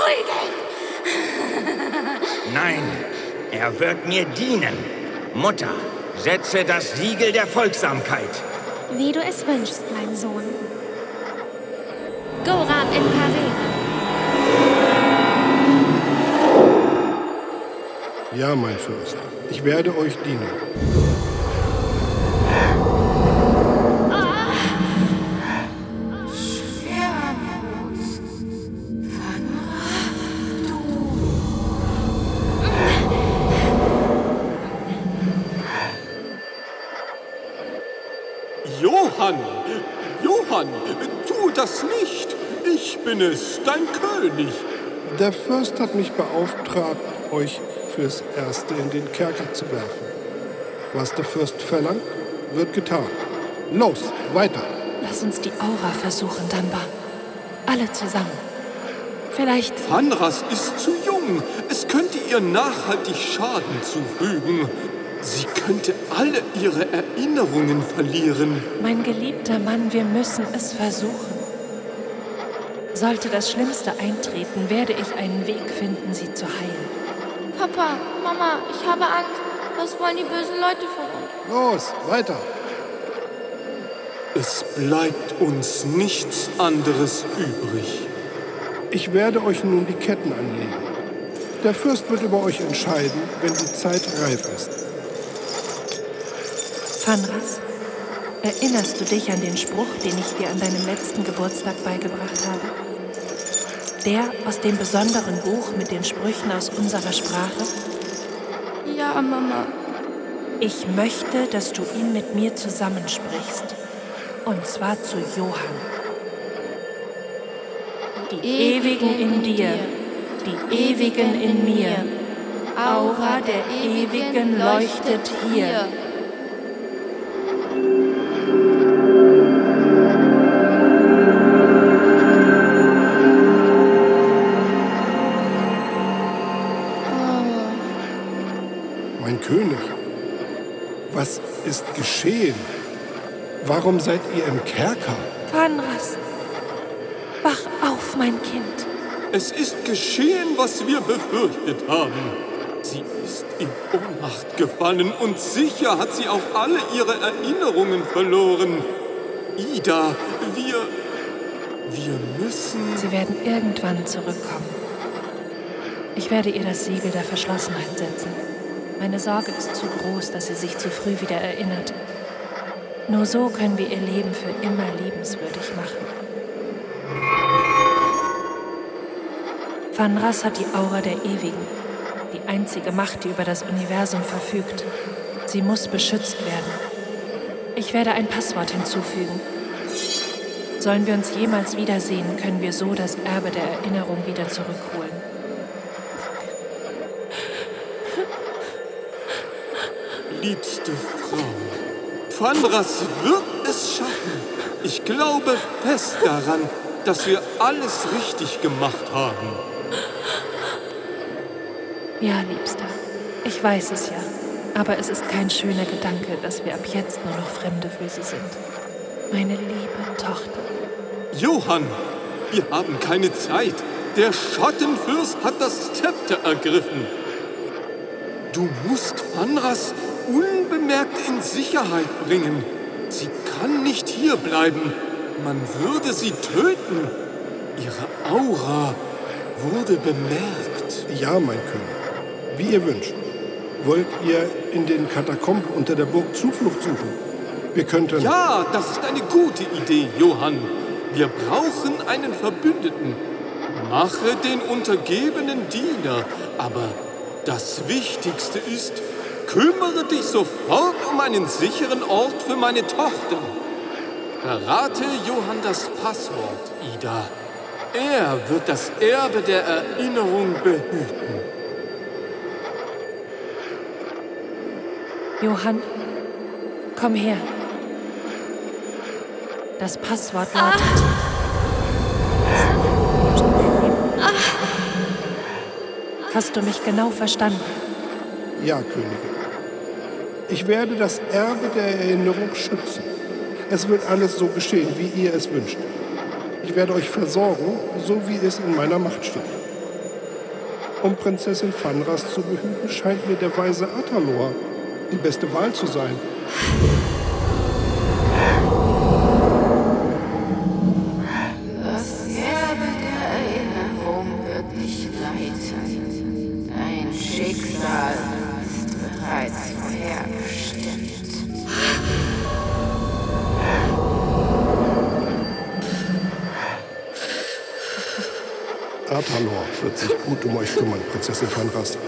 prügeln. Nein, er wird mir dienen. Mutter, setze das Siegel der Folgsamkeit. Wie du es wünschst, mein Sohn. Goram in Paris. Ja, mein Fürst, ich werde euch dienen. Johann! Johann! Tu das nicht! Ich bin es, dein König! Der Fürst hat mich beauftragt, euch fürs Erste in den Kerker zu werfen. Was der Fürst verlangt, wird getan. Los, weiter! Lass uns die Aura versuchen, Danba. Alle zusammen. Vielleicht... Fanras ist zu jung. Es könnte ihr nachhaltig Schaden zufügen. Sie könnte alle ihre Erinnerungen verlieren. Mein geliebter Mann, wir müssen es versuchen. Sollte das Schlimmste eintreten, werde ich einen Weg finden, sie zu heilen. Papa, Mama, ich habe Angst. Was wollen die bösen Leute von uns? Los, weiter! Es bleibt uns nichts anderes übrig. Ich werde euch nun die Ketten anlegen. Der Fürst wird über euch entscheiden, wenn die Zeit reif ist. Fanras, erinnerst du dich an den Spruch, den ich dir an deinem letzten Geburtstag beigebracht habe? Der aus dem besonderen Buch mit den Sprüchen aus unserer Sprache? Ja, Mama. Ich möchte, dass du ihn mit mir zusammensprichst. Und zwar zu Johann. Die Ewigen in dir, die Ewigen in mir. Aura der Ewigen leuchtet hier. Mein König, was ist geschehen? Warum seid ihr im Kerker? Fanras, wach auf, mein Kind. Es ist geschehen, was wir befürchtet haben. Sie ist in Ohnmacht gefallen und sicher hat sie auch alle ihre Erinnerungen verloren. Ida, wir... wir müssen... Sie werden irgendwann zurückkommen. Ich werde ihr das Siegel der Verschlossenheit setzen. Meine Sorge ist zu groß, dass sie sich zu früh wieder erinnert. Nur so können wir ihr Leben für immer liebenswürdig machen. Fanras hat die Aura der Ewigen, die einzige Macht, die über das Universum verfügt. Sie muss beschützt werden. Ich werde ein Passwort hinzufügen. Sollen wir uns jemals wiedersehen, können wir so das Erbe der Erinnerung wieder zurückholen. Liebste Frau, Fanras wird es schaffen. Ich glaube fest daran, dass wir alles richtig gemacht haben. Ja, Liebster, ich weiß es ja. Aber es ist kein schöner Gedanke, dass wir ab jetzt nur noch Fremde für sie sind. Meine liebe Tochter. Johann, wir haben keine Zeit. Der Schattenfürst hat das Zepter ergriffen. Du musst Fanras unbemerkt in Sicherheit bringen. Sie kann nicht hier bleiben. Man würde sie töten. Ihre Aura wurde bemerkt. Ja, mein König. Wie ihr wünscht. Wollt ihr in den Katakomben unter der Burg Zuflucht suchen? Wir könnten... Ja, das ist eine gute Idee, Johann. Wir brauchen einen Verbündeten. Mache den Untergebenen Diener, aber das Wichtigste ist, kümmere dich sofort um einen sicheren Ort für meine Tochter. Verrate Johann das Passwort, Ida. Er wird das Erbe der Erinnerung behüten. Johann, komm her. Das Passwort lautet... Hast du mich genau verstanden? Ja, Königin. Ich werde das Erbe der Erinnerung schützen. Es wird alles so geschehen, wie ihr es wünscht. Ich werde euch versorgen, so wie es in meiner Macht steht. Um Prinzessin Phanras zu behüten, scheint mir der weise Atalor die beste Wahl zu sein. Das Erbe der Erinnerung wird dich leiten. Dein Schicksal ist bereits vorherbestimmt. Atalor wird sich gut um euch kümmern, Prinzessin Phanras.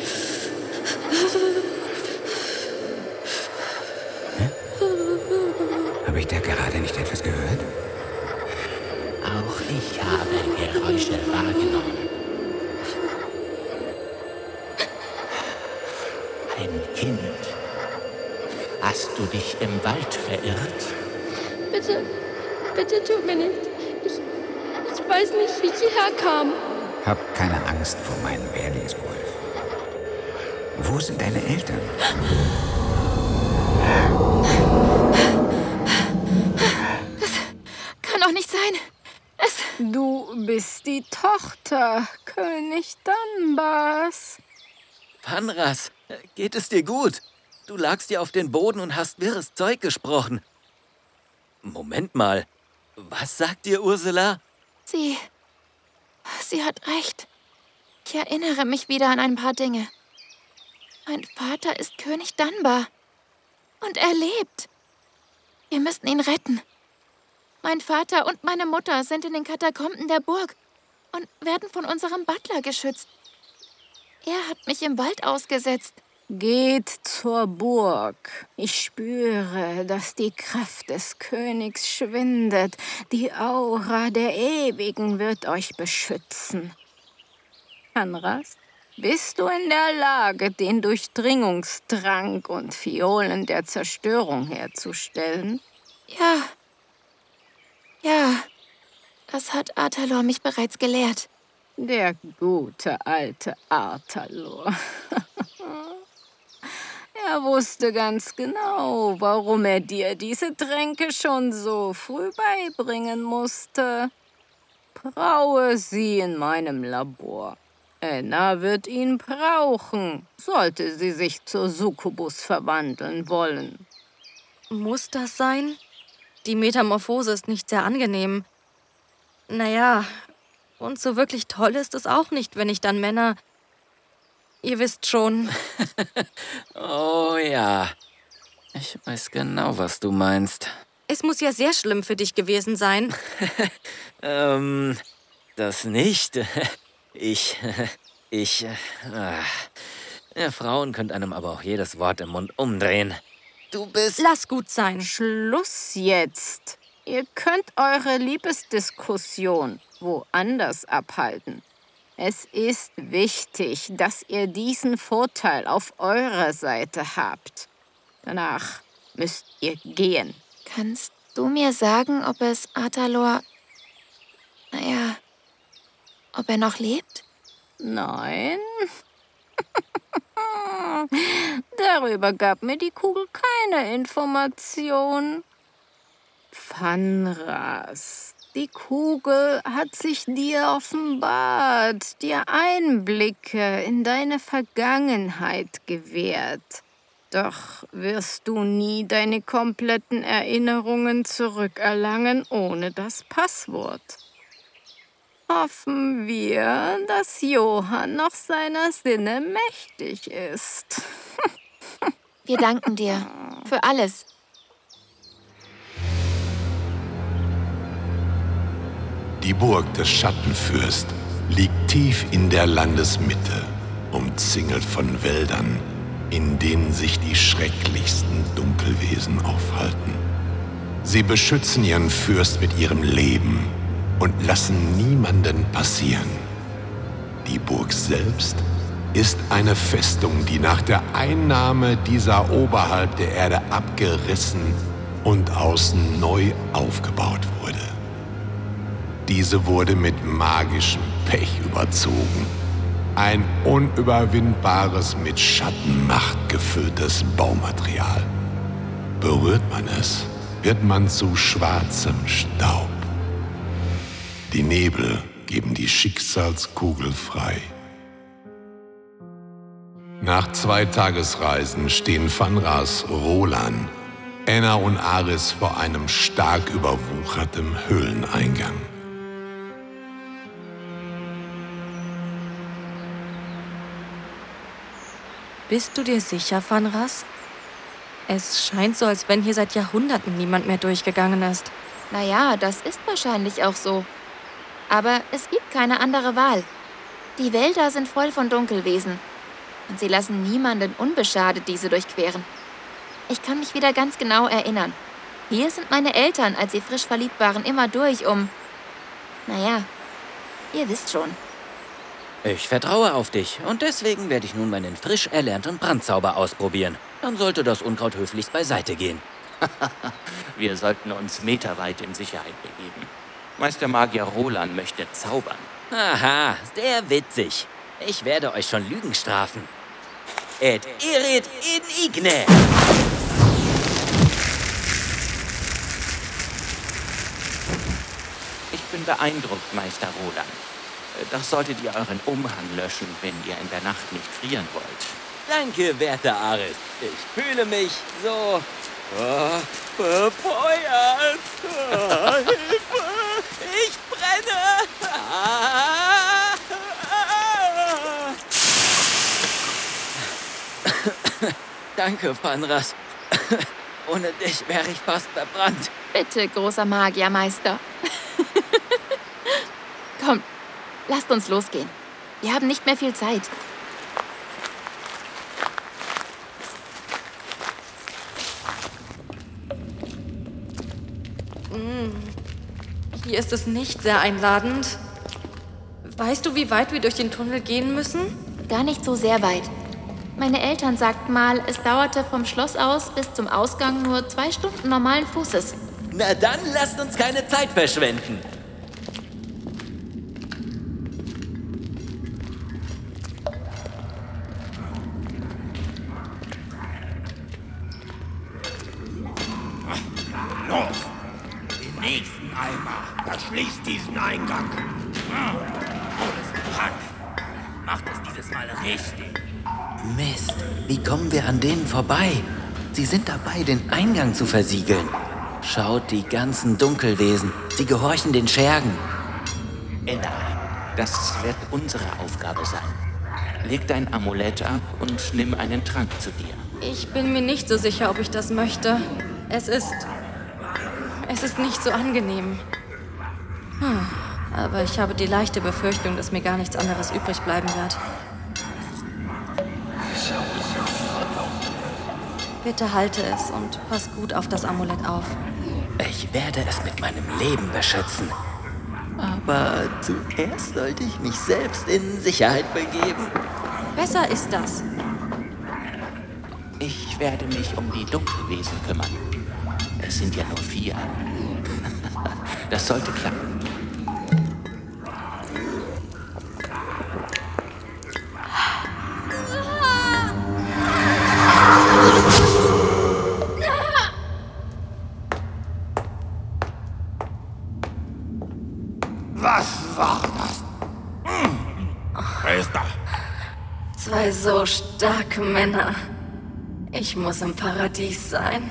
Habe ich da gerade nicht etwas gehört? Auch ich habe Geräusche wahrgenommen. Ein Kind. Hast du dich im Wald verirrt? Bitte, bitte tut mir nicht. Ich, ich weiß nicht, wie ich hierher kam. Hab keine Angst vor meinen Werlingswolf. Wo sind deine Eltern? Kann doch nicht sein. Es... Du bist die Tochter König Danbas. Phanras, geht es dir gut? Du lagst dir auf den Boden und hast wirres Zeug gesprochen. Moment mal, was sagt dir Ursula? Sie... Sie hat recht. Ich erinnere mich wieder an ein paar Dinge. Mein Vater ist König Danba. Und er lebt. Wir müssen ihn retten. Mein Vater und meine Mutter sind in den Katakomben der Burg und werden von unserem Butler geschützt. Er hat mich im Wald ausgesetzt. Geht zur Burg. Ich spüre, dass die Kraft des Königs schwindet. Die Aura der Ewigen wird euch beschützen. Phanras, bist du in der Lage, den Durchdringungstrank und Fiolen der Zerstörung herzustellen? Ja. Ja, das hat Atalor mich bereits gelehrt. Der gute alte Atalor. Er wusste ganz genau, warum er dir diese Tränke schon so früh beibringen musste. Braue sie in meinem Labor. Enna wird ihn brauchen, sollte sie sich zur Succubus verwandeln wollen. Muss das sein? Die Metamorphose ist nicht sehr angenehm. Naja, und so wirklich toll ist es auch nicht, wenn ich dann Männer... Ihr wisst schon. Oh ja, ich weiß genau, was du meinst. Es muss ja sehr schlimm für dich gewesen sein. ähm, das nicht. Ich, ich, ah. Ja, Frauen könnt einem aber auch jedes Wort im Mund umdrehen. Du bist... Lass gut sein. Schluss jetzt. Ihr könnt eure Liebesdiskussion woanders abhalten. Es ist wichtig, dass ihr diesen Vorteil auf eurer Seite habt. Danach müsst ihr gehen. Kannst du mir sagen, ob es Atalor... Naja, ob er noch lebt? Nein. Darüber gab mir die Kugel keine Information. Phanras, die Kugel hat sich dir offenbart, dir Einblicke in deine Vergangenheit gewährt. Doch wirst du nie deine kompletten Erinnerungen zurückerlangen ohne das Passwort. Hoffen wir, dass Johann noch seiner Sinne mächtig ist. Wir danken dir für alles. Die Burg des Schattenfürst liegt tief in der Landesmitte, umzingelt von Wäldern, in denen sich die schrecklichsten Dunkelwesen aufhalten. Sie beschützen ihren Fürst mit ihrem Leben und lassen niemanden passieren. Die Burg selbst ist eine Festung, die nach der Einnahme dieser oberhalb der Erde abgerissen und außen neu aufgebaut wurde. Diese wurde mit magischem Pech überzogen. Ein unüberwindbares, mit Schattenmacht gefülltes Baumaterial. Berührt man es, wird man zu schwarzem Staub. Die Nebel geben die Schicksalskugel frei. Nach zwei Tagesreisen stehen Fanras, Rolan, Enna und Aris vor einem stark überwuchertem Höhleneingang. Bist du dir sicher, Fanras? Es scheint so, als wenn hier seit Jahrhunderten niemand mehr durchgegangen ist. Naja, das ist wahrscheinlich auch so. Aber es gibt keine andere Wahl. Die Wälder sind voll von Dunkelwesen. Und sie lassen niemanden unbeschadet diese durchqueren. Ich kann mich wieder ganz genau erinnern. Hier sind meine Eltern, als sie frisch verliebt waren, immer durch, um... Naja, ihr wisst schon. Ich vertraue auf dich und deswegen werde ich nun meinen frisch erlernten Brandzauber ausprobieren. Dann sollte das Unkraut höflichst beiseite gehen. Wir sollten uns meterweit in Sicherheit begeben. Meister Magier Rolan möchte zaubern. Aha, sehr witzig. Ich werde euch schon Lügen strafen. Et irit in igne. Ich bin beeindruckt, Meister Rolan. Doch solltet ihr euren Umhang löschen, wenn ihr in der Nacht nicht frieren wollt. Danke, werter Aris. Ich fühle mich so... Oh, befeuert. Oh, Hilfe! Ich brenne! Ah! Danke, Fanras. Ohne dich wäre ich fast verbrannt. Bitte, großer Magiermeister. Kommt, lasst uns losgehen. Wir haben nicht mehr viel Zeit. Hier ist es nicht sehr einladend. Weißt du, wie weit wir durch den Tunnel gehen müssen? Gar nicht so sehr weit. Meine Eltern sagten mal, es dauerte vom Schloss aus bis zum Ausgang nur zwei Stunden normalen Fußes. Na dann, lasst uns keine Zeit verschwenden. Los! Den nächsten Eimer! Verschließt diesen Eingang! Todespack! Macht es dieses Mal richtig! Mist, wie kommen wir an denen vorbei? Sie sind dabei, den Eingang zu versiegeln. Schaut, die ganzen Dunkelwesen. Sie gehorchen den Schergen. Enna, das wird unsere Aufgabe sein. Leg dein Amulett ab und nimm einen Trank zu dir. Ich bin mir nicht so sicher, ob ich das möchte. Es ist... Es ist nicht so angenehm. Hm. Aber ich habe die leichte Befürchtung, dass mir gar nichts anderes übrig bleiben wird. Bitte halte es und pass gut auf das Amulett auf. Ich werde es mit meinem Leben beschützen. Aber zuerst sollte ich mich selbst in Sicherheit begeben. Besser ist das. Ich werde mich um die Dunkelwesen kümmern. Es sind ja nur vier. Das sollte klappen. Was war das? Hm. Wer ist da? Zwei so starke Männer. Ich muss im Paradies sein.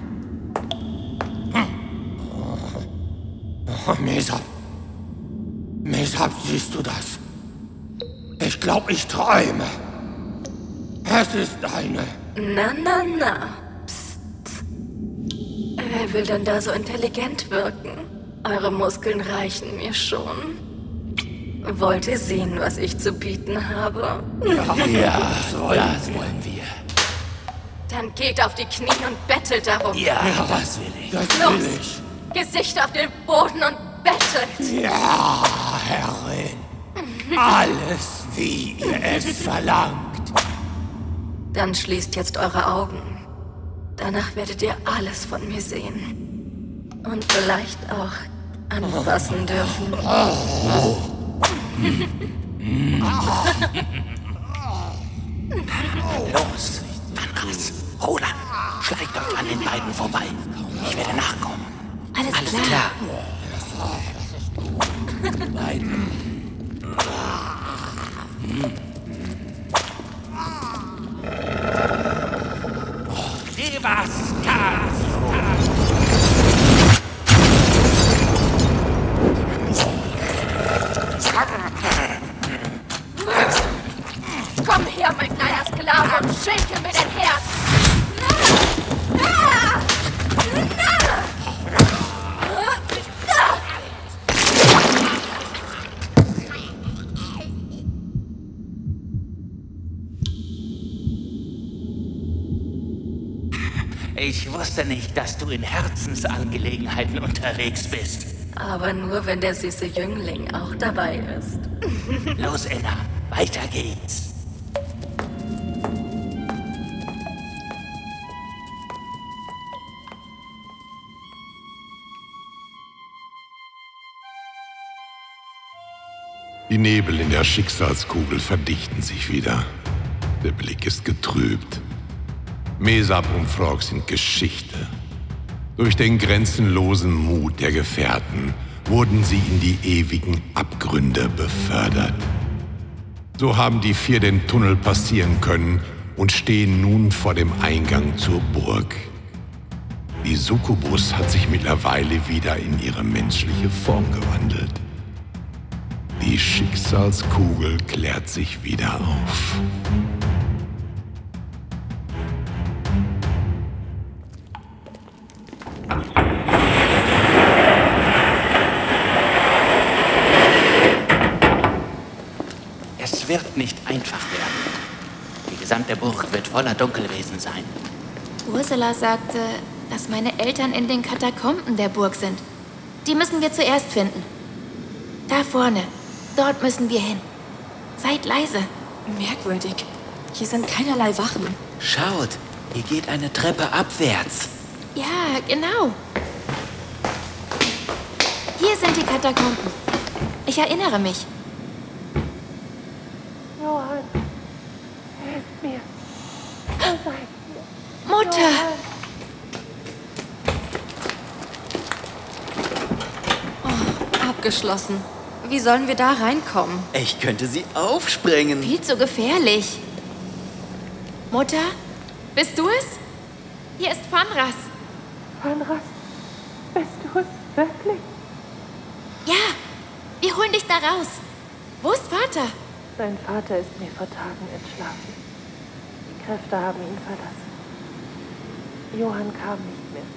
Oh, Mesa. Mesab, siehst du das? Ich glaube, ich träume. Es ist eine... Na, na, na. Psst. Wer will denn da so intelligent wirken? Eure Muskeln reichen mir schon. Wollt ihr sehen, was ich zu bieten habe? Ja, ja das, wollen, das wollen wir. Dann geht auf die Knie und bettelt darum. Ja, ja das will ich. Das Los, will ich. Gesicht auf den Boden und bettelt. Ja, Herrin. Alles, wie ihr es verlangt. Dann schließt jetzt eure Augen. Danach werdet ihr alles von mir sehen. Und vielleicht auch anfassen dürfen. Los, Phaneras, Roland, schleicht euch an den beiden vorbei. Ich werde nachkommen. Alles, Alles klar. klar. Beiden. Komm her, mein kleiner Sklave, und schenke mir dein Herz! Ich wusste nicht, dass du in Herzensangelegenheiten unterwegs bist. Aber nur, wenn der süße Jüngling auch dabei ist. Los, Enna, weiter geht's. Die Nebel in der Schicksalskugel verdichten sich wieder. Der Blick ist getrübt. Mesab und Frog sind Geschichte. Durch den grenzenlosen Mut der Gefährten wurden sie in die ewigen Abgründe befördert. So haben die vier den Tunnel passieren können und stehen nun vor dem Eingang zur Burg. Die Succubus hat sich mittlerweile wieder in ihre menschliche Form gewandelt. Die Schicksalskugel klärt sich wieder auf. Es wird nicht einfach werden. Die gesamte Burg wird voller Dunkelwesen sein. Ursula sagte, dass meine Eltern in den Katakomben der Burg sind. Die müssen wir zuerst finden. Da vorne. Dort müssen wir hin. Seid leise. Merkwürdig. Hier sind keinerlei Wachen. Schaut, hier geht eine Treppe abwärts. Ja, genau. Hier sind die Katakomben. Ich erinnere mich. Johann, hilf mir. Wo seid ihr? Mutter! Johann. Oh, abgeschlossen. Wie sollen wir da reinkommen? Ich könnte sie aufsprengen. Viel zu gefährlich. Mutter, bist du es? Hier ist Phaneras. Phaneras, bist du es wirklich? Ja, wir holen dich da raus. Wo ist Vater? Sein Vater ist mir vor Tagen entschlafen. Die Kräfte haben ihn verlassen. Johann kam nicht mehr.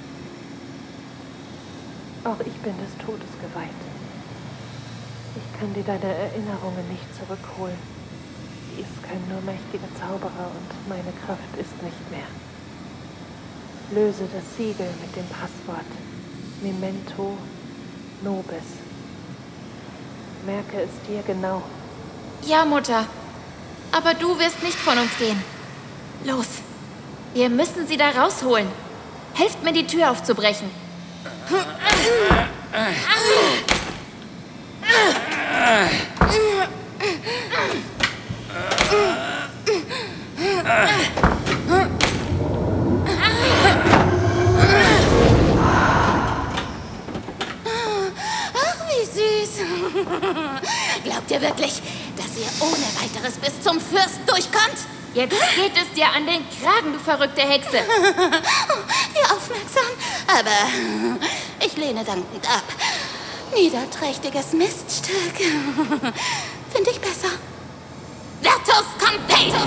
Auch ich bin des Todes geweiht. Ich kann dir deine Erinnerungen nicht zurückholen. Sie ist kein nur mächtiger Zauberer und meine Kraft ist nicht mehr. Löse das Siegel mit dem Passwort Memento Nobis. Merke es dir genau. Ja, Mutter. Aber du wirst nicht von uns gehen. Los, wir müssen sie da rausholen. Helft mir, die Tür aufzubrechen. Ach, wie süß. Glaubt ihr wirklich, dass ihr ohne weiteres bis zum Fürst durchkommt? Jetzt geht es dir an den Kragen, du verrückte Hexe. Wie aufmerksam. Aber ich lehne dankend ab. Niederträchtiges Miststück. Finde ich besser. Vertus Competus!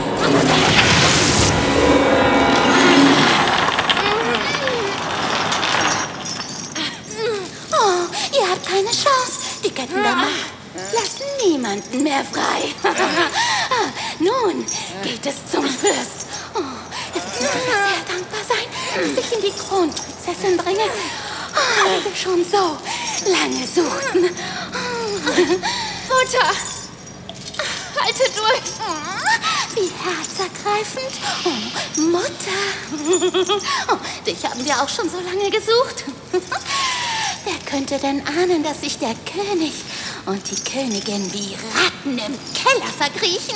Oh, ihr habt keine Chance. Die Ketten der Macht lassen niemanden mehr frei. Nun geht es zum Fürst. Oh, es wird mir sehr dankbar sein, dass ich in die Kronprinzessin bringe. Oh, die wir schon so lange suchten. Mutter! Halte durch! Wie herzergreifend. Oh, Mutter. Oh, dich haben wir auch schon so lange gesucht. Wer könnte denn ahnen, dass sich der König und die Königin wie Ratten im Keller verkriechen?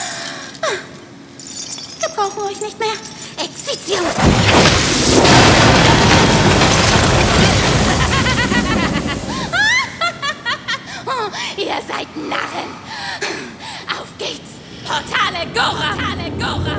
Wir brauchen euch nicht mehr. Exitium! Oh, ihr seid Narren. Auf geht's. Portale Gora! Portale Gora!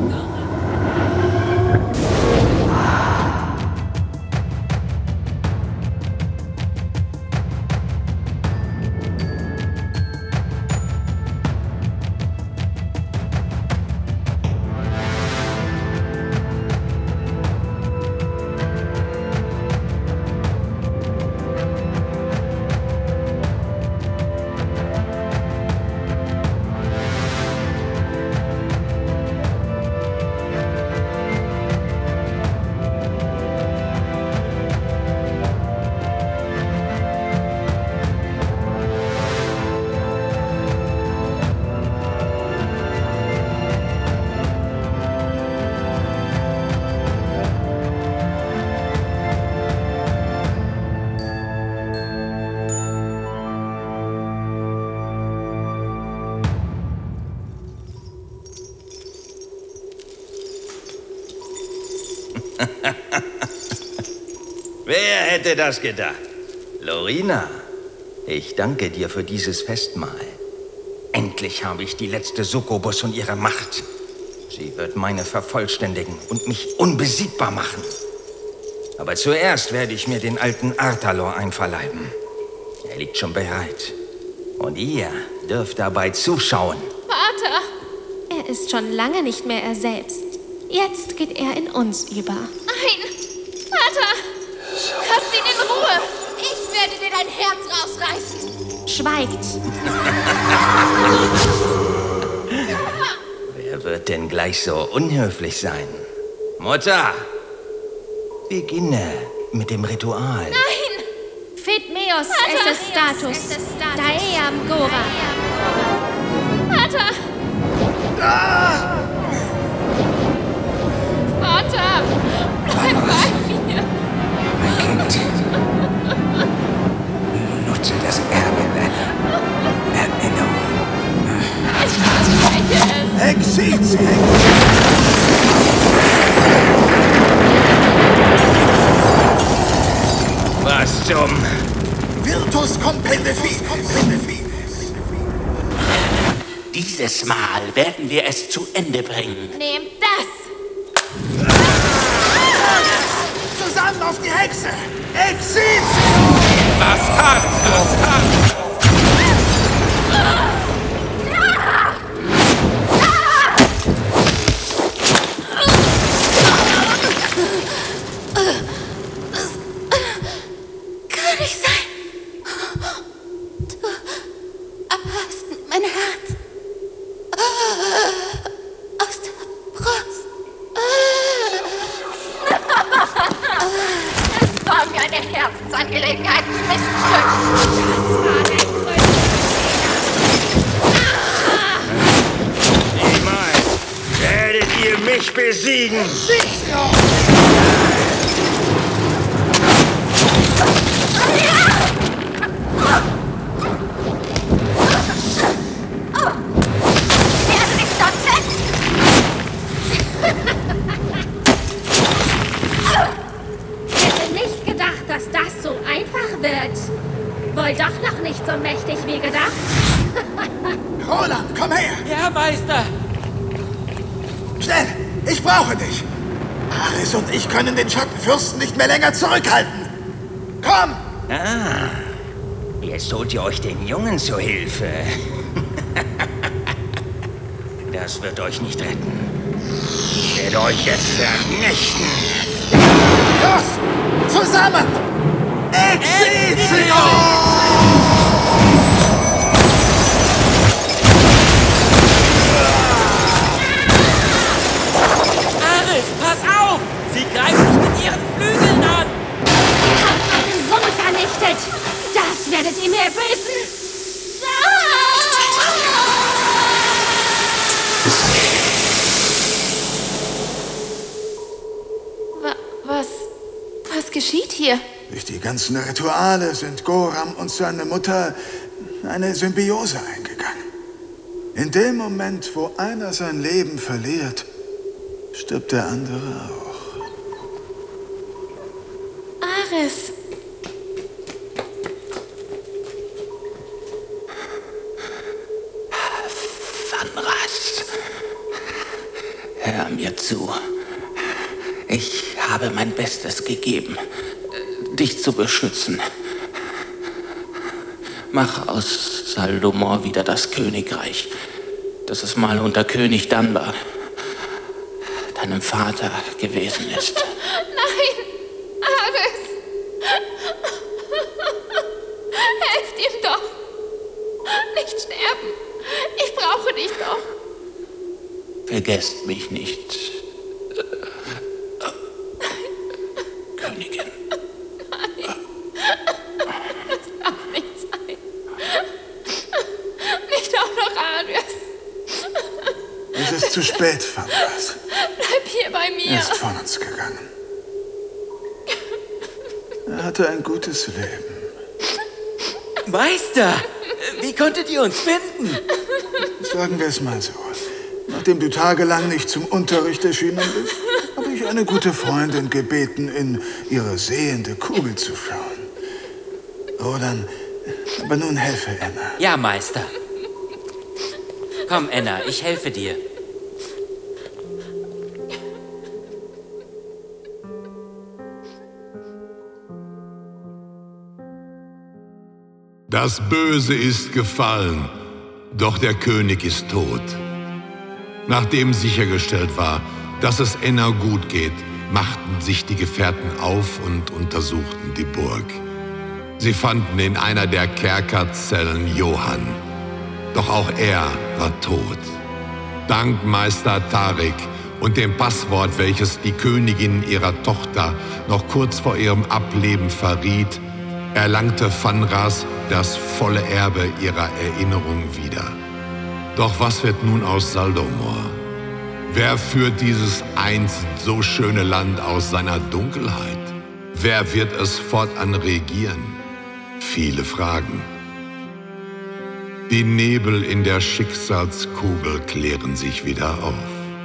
Wer hätte das gedacht? Lorina, ich danke dir für dieses Festmahl. Endlich habe ich die letzte Succubus und ihre Macht. Sie wird meine vervollständigen und mich unbesiegbar machen. Aber zuerst werde ich mir den alten Artalor einverleiben. Er liegt schon bereit. Und ihr dürft dabei zuschauen. Vater! Er ist schon lange nicht mehr er selbst. Jetzt geht er in uns über. Nein! Vater! Lass ihn in Ruhe! Ich werde dir dein Herz rausreißen! Schweigt! Wer wird denn gleich so unhöflich sein? Mutter! Beginne mit dem Ritual. Nein! Fitmeos esse status. Daeam Gora. Vater! Ah! Vater! Bleib bei mir! Mein Kind, nutze das Erbe deiner Erinnerung. Ich verspreche es! Exit! Was zum... Virtus Compendefi! Dieses Mal werden wir es zu Ende bringen. Nehmt das! Zusammen auf die Hexe! Exit! Bastard! Bastard! Kann nicht sein. Du hast mein Herz aus der Brust. Das war mir eine Herzensangelegenheit, Miststück. Das war der größte Fehler. Niemals werdet ihr mich besiegen. Werde dich dort fest! Hätte nicht gedacht, dass das so einfach wird. Wohl doch noch nicht so mächtig wie gedacht. Roland, komm her! Ja, Meister! Schnell! Ich brauche dich! Aris und ich können den Schattenfürsten nicht mehr länger zurückhalten! Komm! Ah, Jetzt holt ihr euch den Jungen zur Hilfe. Das wird euch nicht retten. Ich werde euch jetzt vernichten. Los! Zusammen! Excelsior! Aris, pass auf! Sie greifen dich mit ihren Flügeln an! Ihr habt meinen Sohn vernichtet! Das werdet ihr mir büßen! Wa- Was... was geschieht hier? Durch die ganzen Rituale sind Goram und seine Mutter eine Symbiose eingegangen. In dem Moment, wo einer sein Leben verliert, stirbt der andere auch. Aris. Fanras, hör mir zu. Ich habe mein Bestes gegeben, dich zu beschützen. Mach aus Saldomor wieder das Königreich, das es mal unter König Danbar, deinem Vater, gewesen ist. Nein! Aris! Helft ihm doch! Nicht sterben! Ich brauche dich doch! Vergesst mich nicht, Königin. Nein! Das darf nicht sein! Nicht auch noch Aris! Es ist zu spät, Fanras. Bleib hier bei mir! Er ist von uns gegangen. Er hatte ein gutes Leben. Meister, wie konntet ihr uns finden? Sagen wir es mal so. Nachdem du tagelang nicht zum Unterricht erschienen bist, habe ich eine gute Freundin gebeten, in ihre sehende Kugel zu schauen. Roland, aber nun helfe Enna. Ja, Meister. Komm, Enna, ich helfe dir. Das Böse ist gefallen, doch der König ist tot. Nachdem sichergestellt war, dass es Enna gut geht, machten sich die Gefährten auf und untersuchten die Burg. Sie fanden in einer der Kerkerzellen Johann. Doch auch er war tot. Dank Meister Tarik und dem Passwort, welches die Königin ihrer Tochter noch kurz vor ihrem Ableben verriet, erlangte Fanras das volle Erbe ihrer Erinnerung wieder. Doch was wird nun aus Saldomor? Wer führt dieses einst so schöne Land aus seiner Dunkelheit? Wer wird es fortan regieren? Viele Fragen. Die Nebel in der Schicksalskugel klären sich wieder auf.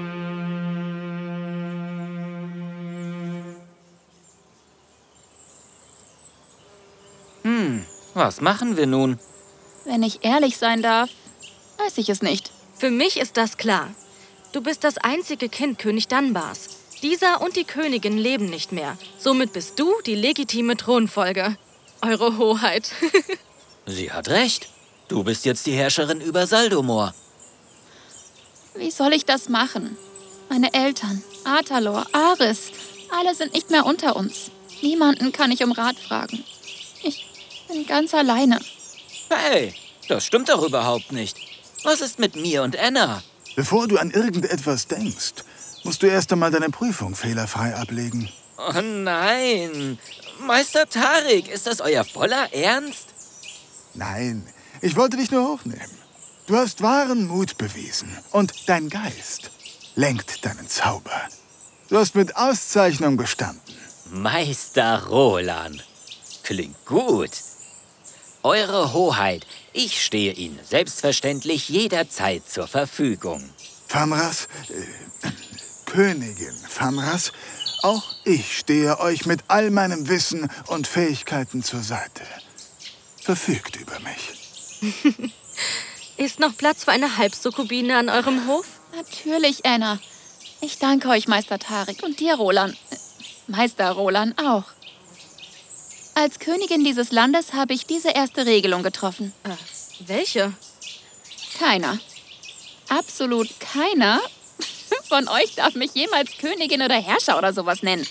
Hm, was machen wir nun? Wenn ich ehrlich sein darf, weiß ich es nicht. Für mich ist das klar. Du bist das einzige Kind König Danbars. Dieser und die Königin leben nicht mehr. Somit bist du die legitime Thronfolge. Eure Hoheit. Sie hat recht. Du bist jetzt die Herrscherin über Saldomor. Wie soll ich das machen? Meine Eltern, Atalor, Aris, alle sind nicht mehr unter uns. Niemanden kann ich um Rat fragen. Ich bin ganz alleine. Hey, das stimmt doch überhaupt nicht. Was ist mit mir und Enna? Bevor du an irgendetwas denkst, musst du erst einmal deine Prüfung fehlerfrei ablegen. Oh nein. Meister Tarik, ist das euer voller Ernst? Nein, ich wollte dich nur hochnehmen. Du hast wahren Mut bewiesen und dein Geist lenkt deinen Zauber. Du hast mit Auszeichnung bestanden. Meister Roland. Klingt gut. Eure Hoheit, ich stehe Ihnen selbstverständlich jederzeit zur Verfügung. Fanras, äh, Königin Fanras, auch ich stehe euch mit all meinem Wissen und Fähigkeiten zur Seite. Verfügt über mich. Ist noch Platz für eine Halbsukubine an eurem Hof? Natürlich, Enna. Ich danke euch, Meister Tarik, und dir, Roland. Meister Roland auch. Als Königin dieses Landes habe ich diese erste Regelung getroffen. Äh, welche? Keiner. Absolut keiner von euch darf mich jemals Königin oder Herrscher oder sowas nennen.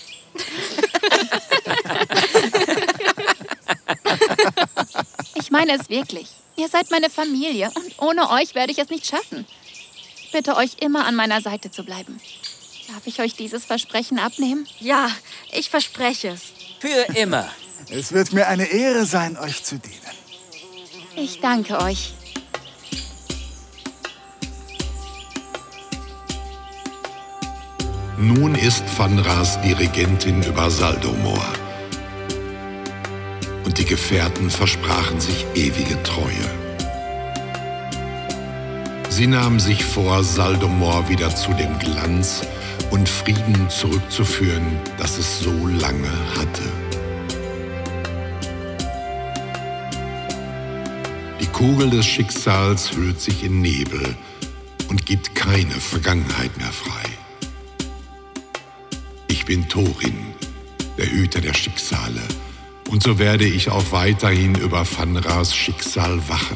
Ich meine es wirklich. Ihr seid meine Familie und ohne euch werde ich es nicht schaffen. Ich bitte euch immer an meiner Seite zu bleiben. Darf ich euch dieses Versprechen abnehmen? Ja, ich verspreche es. Für immer. Es wird mir eine Ehre sein, euch zu dienen. Ich danke euch. Nun ist Fanras die Regentin über Saldomor. Und die Gefährten versprachen sich ewige Treue. Sie nahmen sich vor, Saldomor wieder zu dem Glanz und Frieden zurückzuführen, das es so lange hatte. Die Kugel des Schicksals hüllt sich in Nebel und gibt keine Vergangenheit mehr frei. Ich bin Thorin, der Hüter der Schicksale, und so werde ich auch weiterhin über Fanras Schicksal wachen.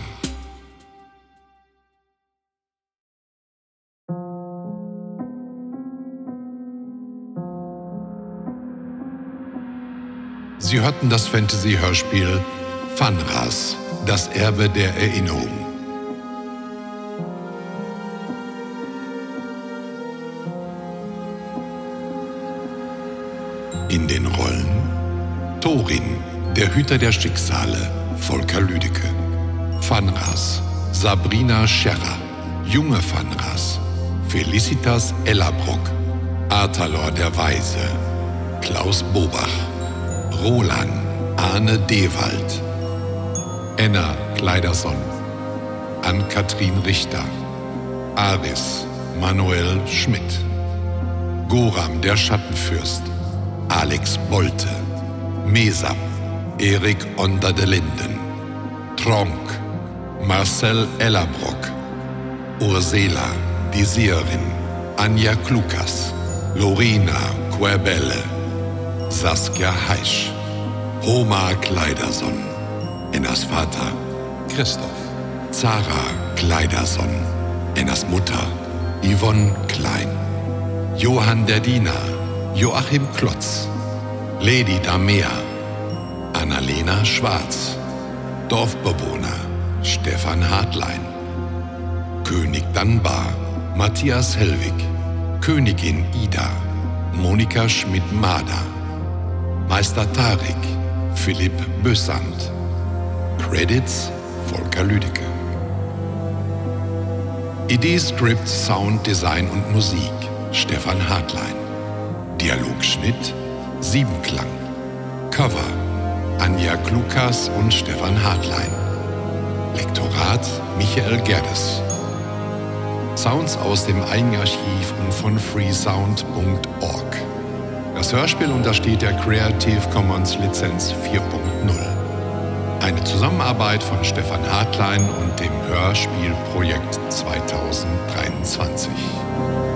Sie hörten das Fantasy-Hörspiel Fanras, das Erbe der Erinnerung. In den Rollen Thorin, der Hüter der Schicksale, Volker Lüdecke. Fanras, Sabrina Scherrer. Junge Fanras, Felicitas Ellerbrock. Athalor der Weise, Klaus Bobach. Roland, Arne Dewald. Enna Kleiderson, Ann-Kathrin Richter. Aris, Manuel Schmidt. Goram, der Schattenfürst, Alex Bolte. Mesap, Erik Onder de Linden. Tronk, Marcel Ellerbrock. Ursela, die Seherin, Anja Klukas. Lorena Querbelle. Saskia Heisch. Homa Kleiderson. Ennas Vater, Christoph. Zara Kleiderson. Ennas Mutter, Yvonne Klein. Johann der Diener, Joachim Klotz. Lady Damea, Annalena Schwarz. Dorfbewohner, Stefan Hartlein. König Danbar, Matthias Hellwig. Königin Ida, Monika Schmidt-Mader. Meister Tarik, Philipp Bössand. Credits, Volker Lüdecke. Idee, Skript, Sound, Design und Musik, Stefan Hartlein. Dialogschnitt, Siebenklang. Cover, Anja Klukas und Stefan Hartlein. Lektorat, Michael Gerdes. Sounds aus dem Eigenarchiv und von freesound punkt org. Das Hörspiel untersteht der Creative Commons Lizenz vier punkt null. Eine Zusammenarbeit von Stefan Hartlein und dem Hörspielprojekt zweitausenddreiundzwanzig.